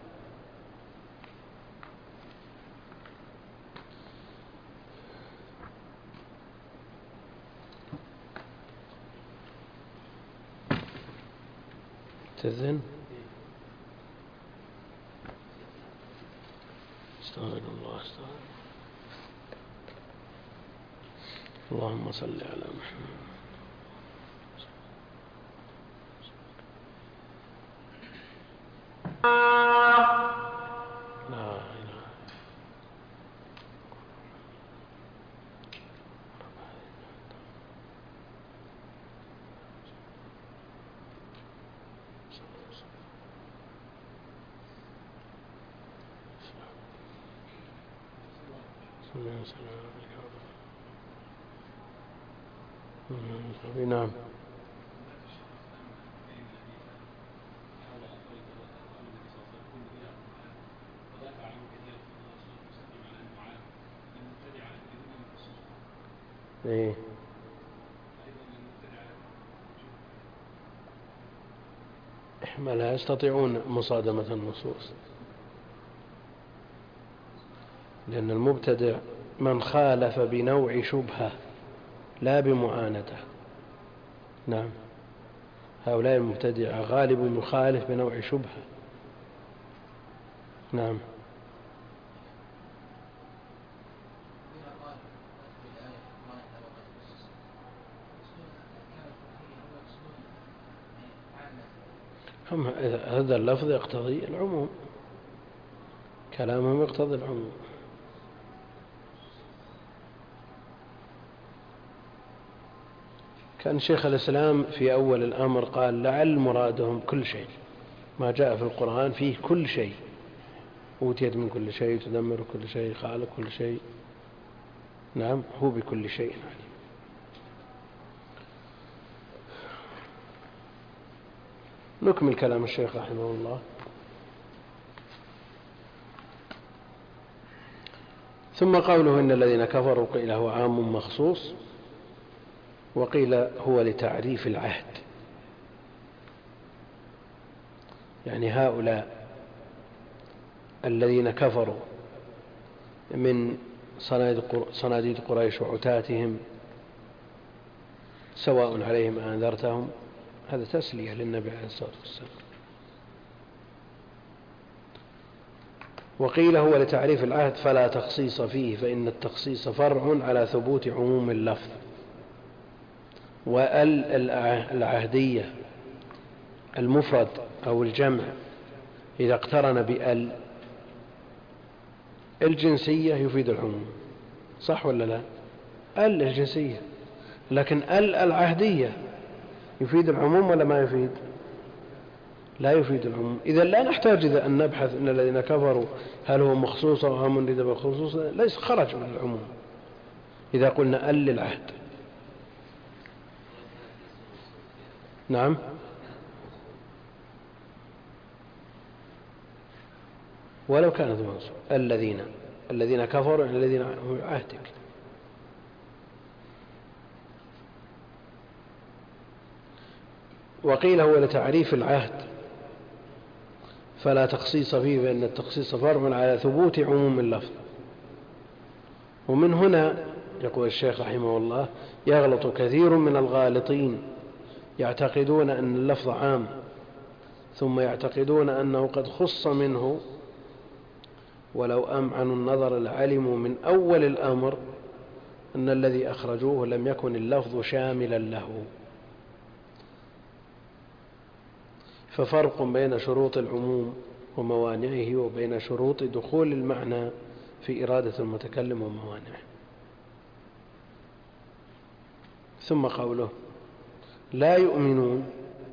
تذن استغفر الله استغفر. اللهم صل على محمد. لا إله. نعم. إيه. ما لا يستطيعون مصادمة النصوص، لأن المبتدع من خالف بنوع شبهة لا بمعاندة. نعم، هؤلاء المبتدع غالب يخالف بنوع شبهة. نعم. هذا اللفظ يقتضي العموم، كلامهم يقتضي العموم. كان شيخ الإسلام في أول الأمر قال لعل مرادهم كل شيء، ما جاء في القرآن فيه كل شيء، أوتيت من كل شيء، تدمر كل شيء، خالق كل شيء. نعم، هو بكل شيء عليم. نكمل كلام الشيخ رحمه الله. ثم قوله إن الذين كفروا قيل هو عام مخصوص، وقيل هو لتعريف العهد، يعني هؤلاء الذين كفروا من صناديد قريش وعتاتهم سواء عليهم أنذرتهم، هذا تسلية للنبي عليه الصلاة والسلام. وقيل هو لتعريف العهد فلا تخصيص فيه، فإن التخصيص فرع على ثبوت عموم اللفظ، والعهدية المفرد أو الجمع إذا اقترن بأل الجنسية يفيد العموم، صح ولا لا؟ أل الجنسية، لكن أل العهدية يفيد العموم ولا ما يفيد؟ لا يفيد العموم. إذا لا نحتاج إذا أن نبحث إن الذين كفروا هل هو مخصوص أو هم رد بالخصوص، ليس خرج من العموم إذا قلنا أل للعهد. نعم، ولو كانت منصوب الذين كفروا الذين هم عهدك. وقيل هو لتعريف العهد فلا تخصيص فيه، فإن التخصيص فرع على ثبوت عموم اللفظ. ومن هنا يقول الشيخ رحمه الله: يغلط كثير من الغالطين يعتقدون أن اللفظ عام ثم يعتقدون أنه قد خص منه، ولو أمعنوا النظر لعلموا من أول الأمر أن الذي أخرجوه لم يكن اللفظ شاملا له. ففرق بين شروط العموم وموانعه وبين شروط دخول المعنى في إرادة المتكلم وموانعه. ثم قوله لا يؤمنون،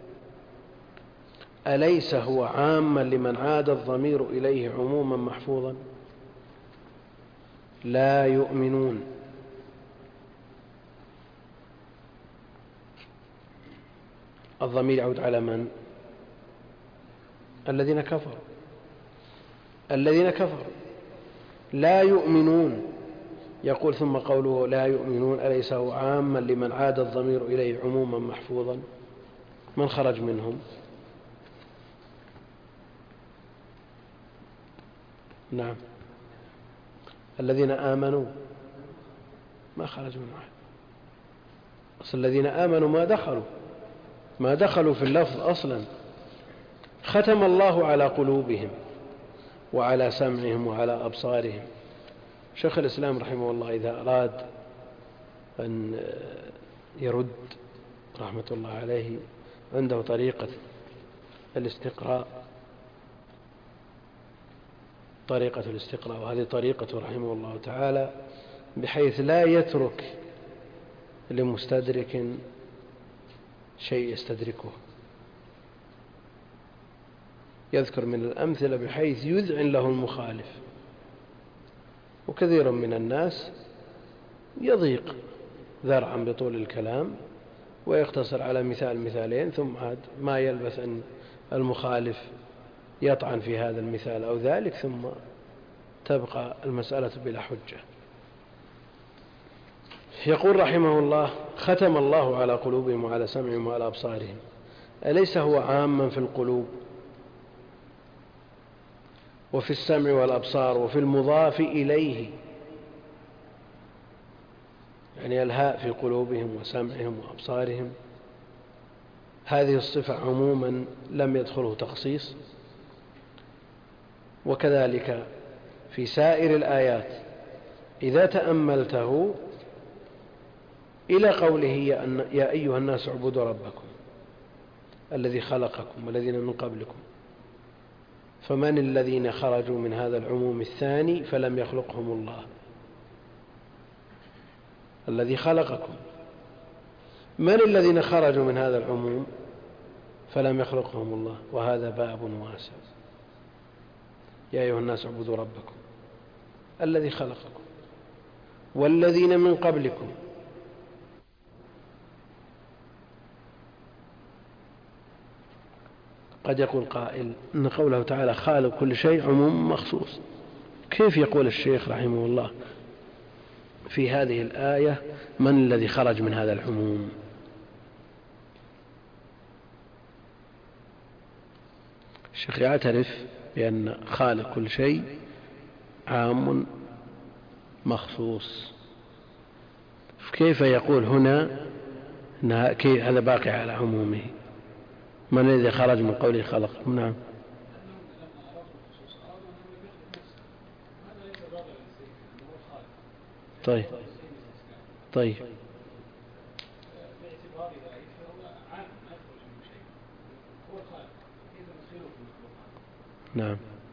أليس هو عاما لمن عاد الضمير إليه عموما محفوظا؟ لا يؤمنون الضمير يعود على من؟ الذين كفروا. الذين كفروا لا يؤمنون. يقول ثم قوله لا يؤمنون أليس هو عاما لمن عاد الضمير إليه عموما محفوظا؟ من خرج منهم؟ نعم، الذين آمنوا ما خرجوا من أحد. أصل الذين آمنوا ما دخلوا في اللفظ أصلا. ختم الله على قلوبهم وعلى سمعهم وعلى أبصارهم. شيخ الإسلام رحمه الله إذا أراد أن يرد رحمة الله عليه عنده طريقة الاستقراء، وهذه طريقة رحمه الله تعالى، بحيث لا يترك لمستدرك شيء يستدركه. يذكر من الأمثلة بحيث يذعن له المخالف. وكثير من الناس يضيق ذرعا بطول الكلام ويقتصر على مثالين، ثم عاد ما يلبث أن المخالف يطعن في هذا المثال أو ذلك، ثم تبقى المسألة بلا حجة. يقول رحمه الله ختم الله على قلوبهم وعلى سمعهم وعلى أبصارهم. أليس هو عاما في القلوب وفي السمع والأبصار وفي المضاف إليه، يعني الهاء في قلوبهم وسمعهم وأبصارهم، هذه الصفة عموما لم يدخله تخصيص. وكذلك في سائر الآيات إذا تأملته إلى قوله يا أيها الناس اعبدوا ربكم الذي خلقكم والذين من قبلكم، فمن الذين خرجوا من هذا العموم الثاني فلم يخلقهم الله؟ الذي خلقكم. من الذين خرجوا من هذا العموم فلم يخلقهم الله؟ وهذا باب واسع. يا أيها الناس اعبدوا ربكم الذي خلقكم والذين من قبلكم. قد يقول قائل إن قوله تعالى خالق كل شيء عموم مخصوص. كيف يقول الشيخ رحمه الله في هذه الآية من الذي خرج من هذا العموم؟ الشيخ يعترف بأن خالق كل شيء عام مخصوص، كيف يقول هنا هذا باقي على عمومه؟ من الذي خرج من قوله خلق؟ نعم. طيب نعم.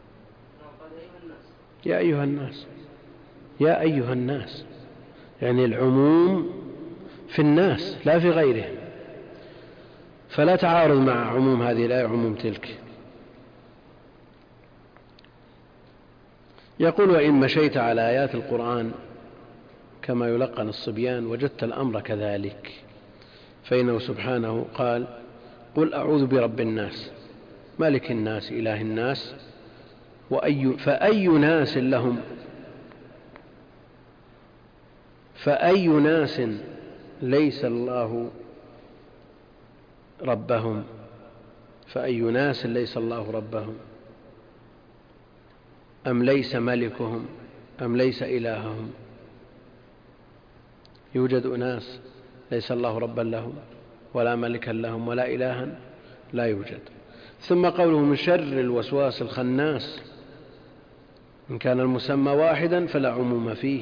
يا أيها الناس، يا أيها الناس، يعني العموم في الناس لا في غيرهم، فلا تعارض مع عموم هذه الآية عموم تلك. يقول: وإن مشيت على آيات القرآن كما يلقن الصبيان وجدت الأمر كذلك، فإنه سبحانه قال: قل أعوذ برب الناس ملك الناس إله الناس فأي ناس لهم، فأي ناس ليس الله ربهم، فأي ناس ليس الله ربهم، أم ليس ملكهم، أم ليس إلههم. يوجد أناس ليس الله ربا لهم ولا ملكا لهم ولا إلها، لا يوجد. ثم قوله: من شر الوسواس الخناس، إن كان المسمى واحدا فلا عموم فيه.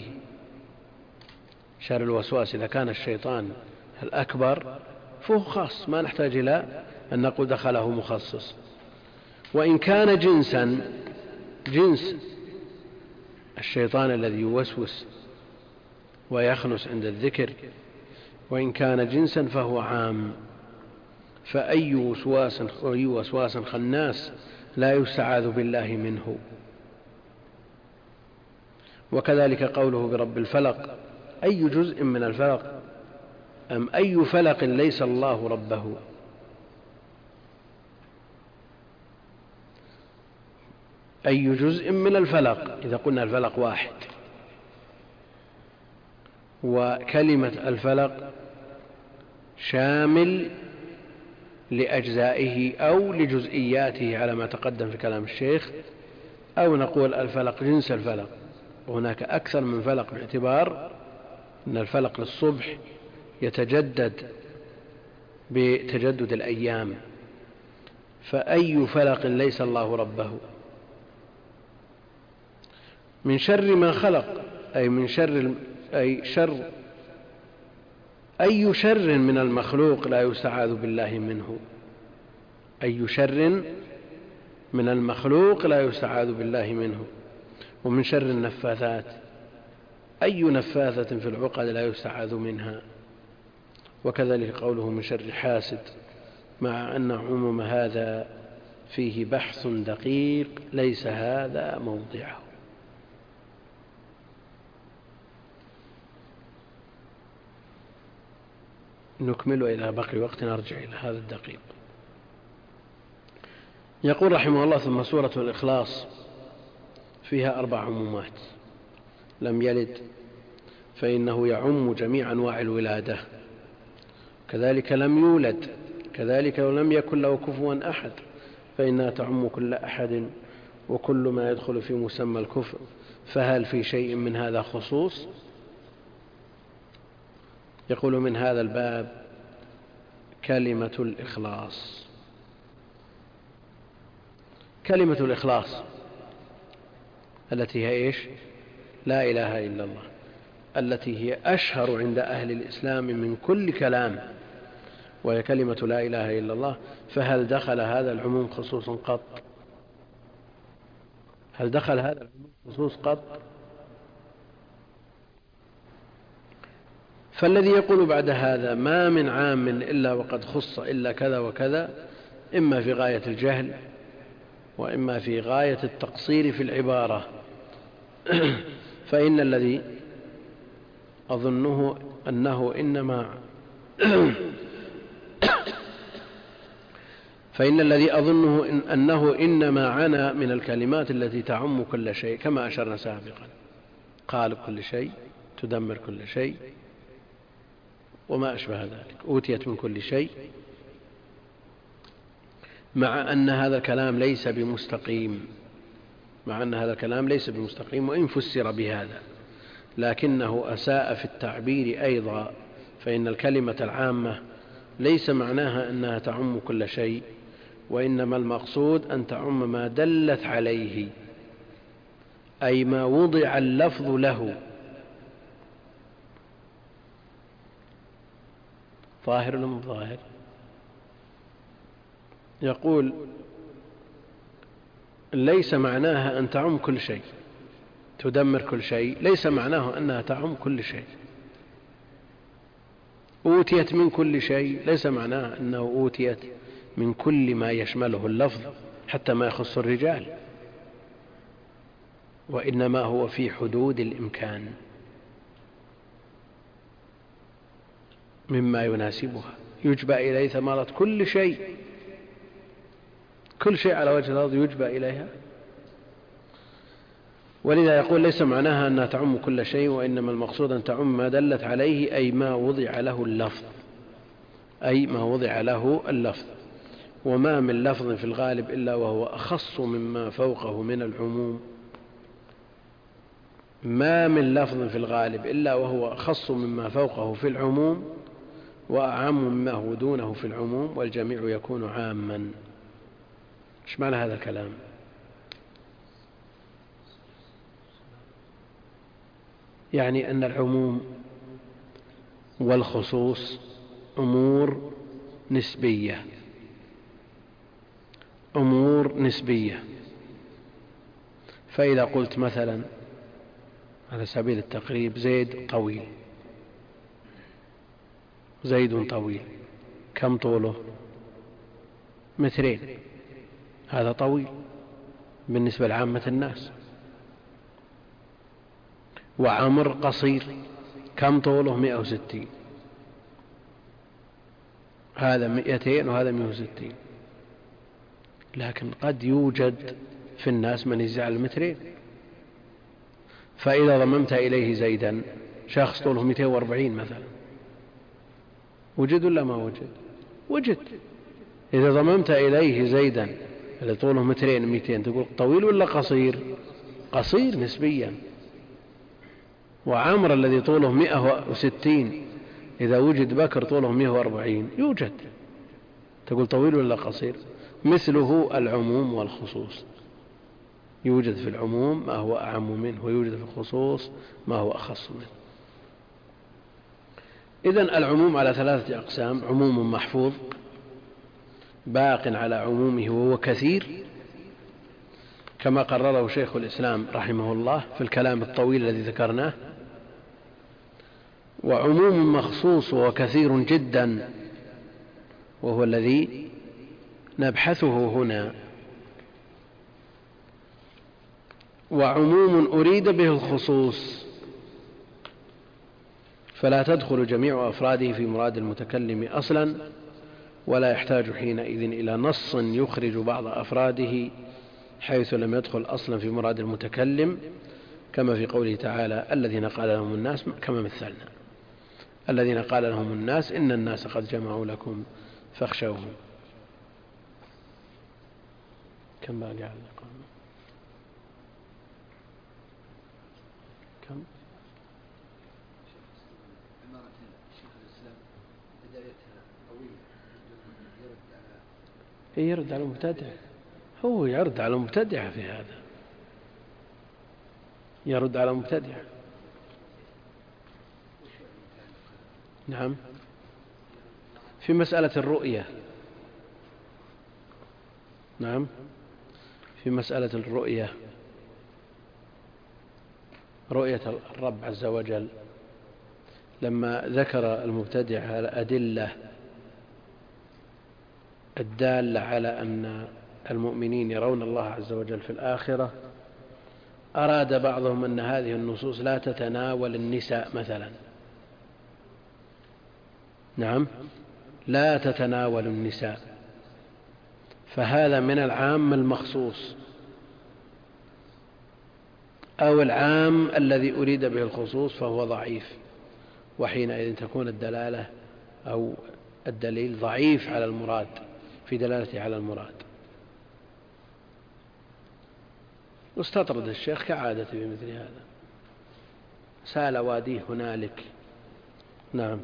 شر الوسواس إذا كان الشيطان الأكبر فهو خاص، ما نحتاج إلى أن نقول دخله مخصص. وإن كان جنسا، جنس الشيطان الذي يوسوس ويخنس عند الذكر، وإن كان جنسا فهو عام، فأي وسواس خناس لا يستعاذ بالله منه. وكذلك قوله برب الفلق، أي جزء من الفلق، أم أي فلق ليس الله ربه. أي جزء من الفلق، إذا قلنا الفلق واحد، وكلمة الفلق شامل لأجزائه أو لجزئياته على ما تقدم في كلام الشيخ، أو نقول الفلق جنس الفلق، وهناك أكثر من فلق باعتبار أن الفلق للصبح يتجدد بتجدد الأيام. فأي فلق ليس الله ربه. من شر ما خلق، أي من شر أي شر من المخلوق لا يستعاذ بالله منه. أي شر من المخلوق لا يستعاذ بالله منه. ومن شر النفاثات، أي نفاثة في العقد لا يستعاذ منها. وكذلك قوله: من شر حاسد، مع أن عموم هذا فيه بحث دقيق ليس هذا موضعه. نكمل، وإذا بقي وقت نرجع إلى هذا الدقيق. يقول رحمه الله: ثم سورة الإخلاص فيها 4 عمومات: لم يلد فإنه يعم جميع أنواع الولادة، كذلك لم يولد، كذلك ولم يكن له كفوا أحد، فإنها تعم كل أحد وكل ما يدخل في مسمى الكفر. فهل في شيء من هذا خصوص؟ يقول: من هذا الباب كلمة الإخلاص. كلمة الإخلاص التي هي إيش؟ لا إله إلا الله، التي هي أشهر عند أهل الإسلام من كل كلام، وهي كلمة لا إله إلا الله. فهل دخل هذا العموم خصوص قط؟ هل دخل هذا العموم خصوص قط؟ فالذي يقول بعد هذا ما من عام إلا وقد خص إلا كذا وكذا، إما في غاية الجهل، وإما في غاية التقصير في العبارة. فإن الذي أظنه أنه إنما عنا من الكلمات التي تعم كل شيء، كما أشرنا سابقا: قالب كل شيء، تدمر كل شيء، وما أشبه ذلك، أوتيت من كل شيء. مع أن هذا الكلام ليس بمستقيم، وإن فسر بهذا، لكنه أساء في التعبير أيضا. فإن الكلمة العامة ليس معناها أنها تعم كل شيء، وإنما المقصود أن تعم ما دلت عليه، أي ما وضع اللفظ له. ظاهر ولا مو ظاهر؟ يقول: ليس معناها أن تعم كل شيء، تدمر كل شيء، ليس معناه أنها تعم كل شيء. أوتيت من كل شيء ليس معناه أنه أوتيت من كل ما يشمله اللفظ حتى ما يخص الرجال، وإنما هو في حدود الإمكان مما يناسبها، يجبى إليه ثمرة كل شيء، كل شيء على وجه الأرض يجبى إليها. ولذا يقول ليس معناها أنها تعم كل شيء، وإنما المقصود أن تعم ما دلت عليه، أي ما وضع له اللفظ، أي ما وضع له اللفظ. وما من لفظ في الغالب إلا وهو أخص مما فوقه من العموم، ما من لفظ في الغالب إلا وهو أخص مما فوقه في العموم وأعم مما هو دونه في العموم، والجميع يكون عاما. ايش معنى هذا الكلام؟ يعني أن العموم والخصوص أمور نسبية، أمور نسبية. فإذا قلت مثلا على سبيل التقريب زيد طويل، زيد طويل، كم طوله؟ 2 متر، هذا طويل بالنسبة لعامة الناس. وعمر قصير، كم طوله؟ 160، هذا 200 وهذا 160. لكن قد يوجد في الناس من يجعل 2 متر، فإذا ضممت إليه زيدا شخص طوله 240 مثلا، وجد ولا ما وجد؟ وجد. إذا ضممت إليه زيدا اللي طوله 200 200 تقول طويل ولا قصير؟ قصير نسبيا. وعمر الذي طوله 160 إذا وجد بكر طوله 140 يوجد، تقول طويل ولا قصير؟ مثله العموم والخصوص، يوجد في العموم ما هو أعم منه، ويوجد في الخصوص ما هو أخص منه. إذن العموم على 3 أقسام: عموم محفوظ باق على عمومه وهو كثير كما قرره شيخ الإسلام رحمه الله في الكلام الطويل الذي ذكرناه، وعموم مخصوص وهو كثير جدا وهو الذي نبحثه هنا، وعموم أريد به الخصوص فلا تدخل جميع أفراده في مراد المتكلم أصلا، ولا يحتاج حينئذ إلى نص يخرج بعض أفراده حيث لم يدخل أصلا في مراد المتكلم، كما في قوله تعالى الذين قال لهم الناس، كما مثلنا الذين قال لهم الناس إن الناس قد جمعوا لكم فاخشوهم. كم باقي على الإقامة؟ كم؟ يرد على المبتدع، هو يرد على المبتدع في هذا، يرد على المبتدع. نعم، في مسألة الرؤية. نعم، في مسألة الرؤية، رؤية الرب عز وجل، لما ذكر المبتدع الأدلة الدالة على أن المؤمنين يرون الله عز وجل في الآخرة، أراد بعضهم أن هذه النصوص لا تتناول النساء مثلا. نعم، لا تتناول النساء، فهذا من العام المخصوص أو العام الذي أريد به الخصوص، فهو ضعيف، وحينئذ تكون الدلالة أو الدليل ضعيف على المراد في دلالته على المراد. واستطرد الشيخ كعادته بمثل هذا، سال واديه هنالك. نعم،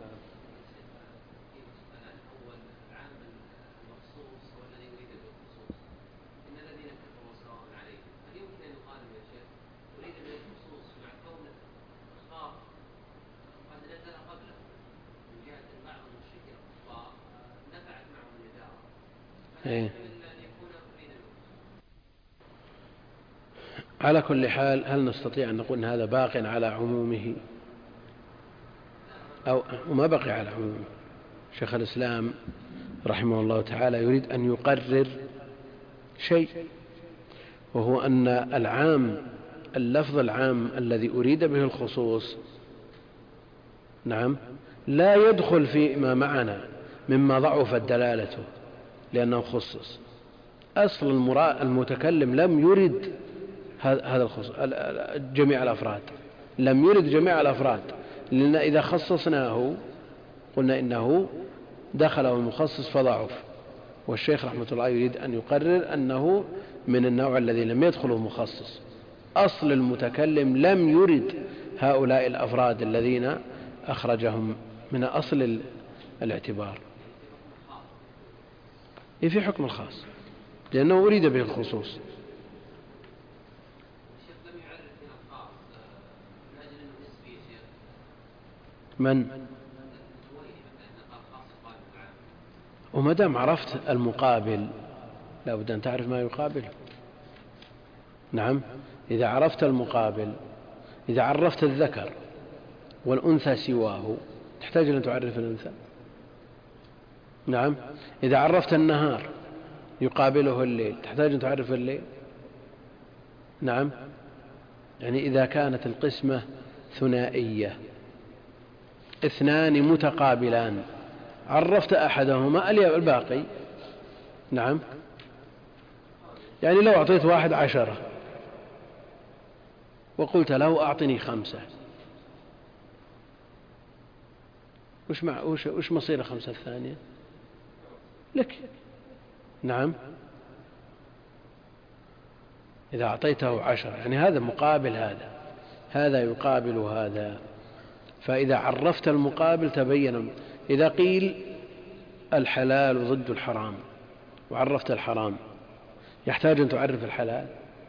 على كل حال، هل نستطيع أن نقول أن هذا باق على عمومه أو ما بقي على عمومه؟ شيخ الإسلام رحمه الله تعالى يريد أن يقرر شيء، وهو أن العام، اللفظ العام الذي أريد به الخصوص، نعم، لا يدخل فيما معنا مما ضعفت دلالته لأنه خصص. أصل المتكلم لم يرد هذا الخصوص جميع الأفراد، لم يرد جميع الأفراد، لأن إذا خصصناه قلنا إنه دخله المخصص فضعف. والشيخ رحمة الله يريد أن يقرر أنه من النوع الذي لم يدخله مخصص. أصل المتكلم لم يرد هؤلاء الأفراد الذين أخرجهم من أصل الاعتبار في حكم الخاص، لأنه أريد به الخصوص. من؟ وما دام عرفت المقابل لا بد أن تعرف ما يقابله. نعم، إذا عرفت المقابل، إذا عرفت الذكر والأنثى سواه تحتاج أن تعرف الأنثى. نعم، إذا عرفت النهار يقابله الليل تحتاج أن تعرف الليل. نعم، يعني إذا كانت القسمة ثنائية، اثنان متقابلان، عرفت أحدهما الباقي. نعم، يعني لو أعطيت واحد 10 وقلت له أعطني 5، وش مصير 5 الثانية لك؟ نعم، إذا أعطيته 10 يعني هذا مقابل هذا يقابل هذا. فإذا عرفت المقابل تبين. إذا قيل الحلال ضد الحرام وعرفت الحرام يحتاج أن تعرف الحلال؟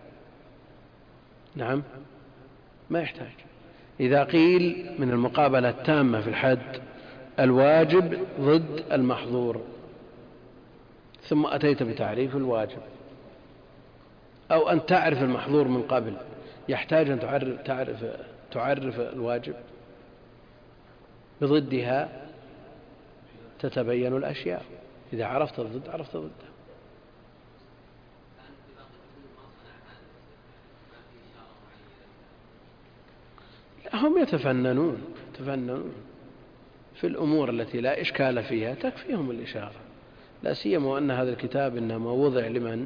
نعم، ما يحتاج. إذا قيل من المقابلة التامة في الحد الواجب ضد المحظور ثم أتيت بتعريف الواجب، أو أن تعرف المحظور من قبل، يحتاج أن تعرف الواجب. بضدها تتبين الأشياء. إذا عرفت الضد عرفت ضدها. هم يتفننون في الأمور التي لا إشكال فيها، تكفيهم الإشارة، لا سيما وأن هذا الكتاب إنما وضع لمن؟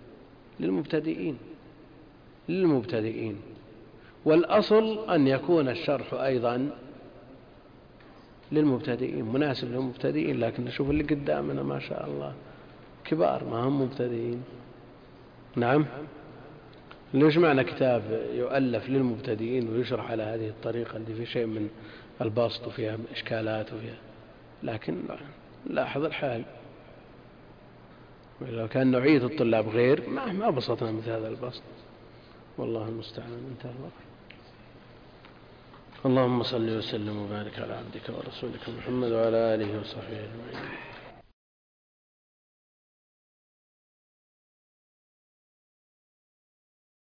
للمبتدئين. والأصل أن يكون الشرح أيضا للمبتدئين، مناسب للمبتدئين. لكن نشوف اللي قدامنا ما شاء الله كبار ما هم مبتدئين. نعم، ليش معنى كتاب يؤلف للمبتدئين ويشرح على هذه الطريقة اللي في شيء من البسط وفيها إشكالات وفيها، لكن لاحظ الحال، لو كان نوعية الطلاب غير ما بسطنا مثل هذا البسط. والله المستعان. انتهى الوقت. اللهم صل وسلم وبارك على عبدك ورسولك محمد وعلى آله وصحبه أجمعين.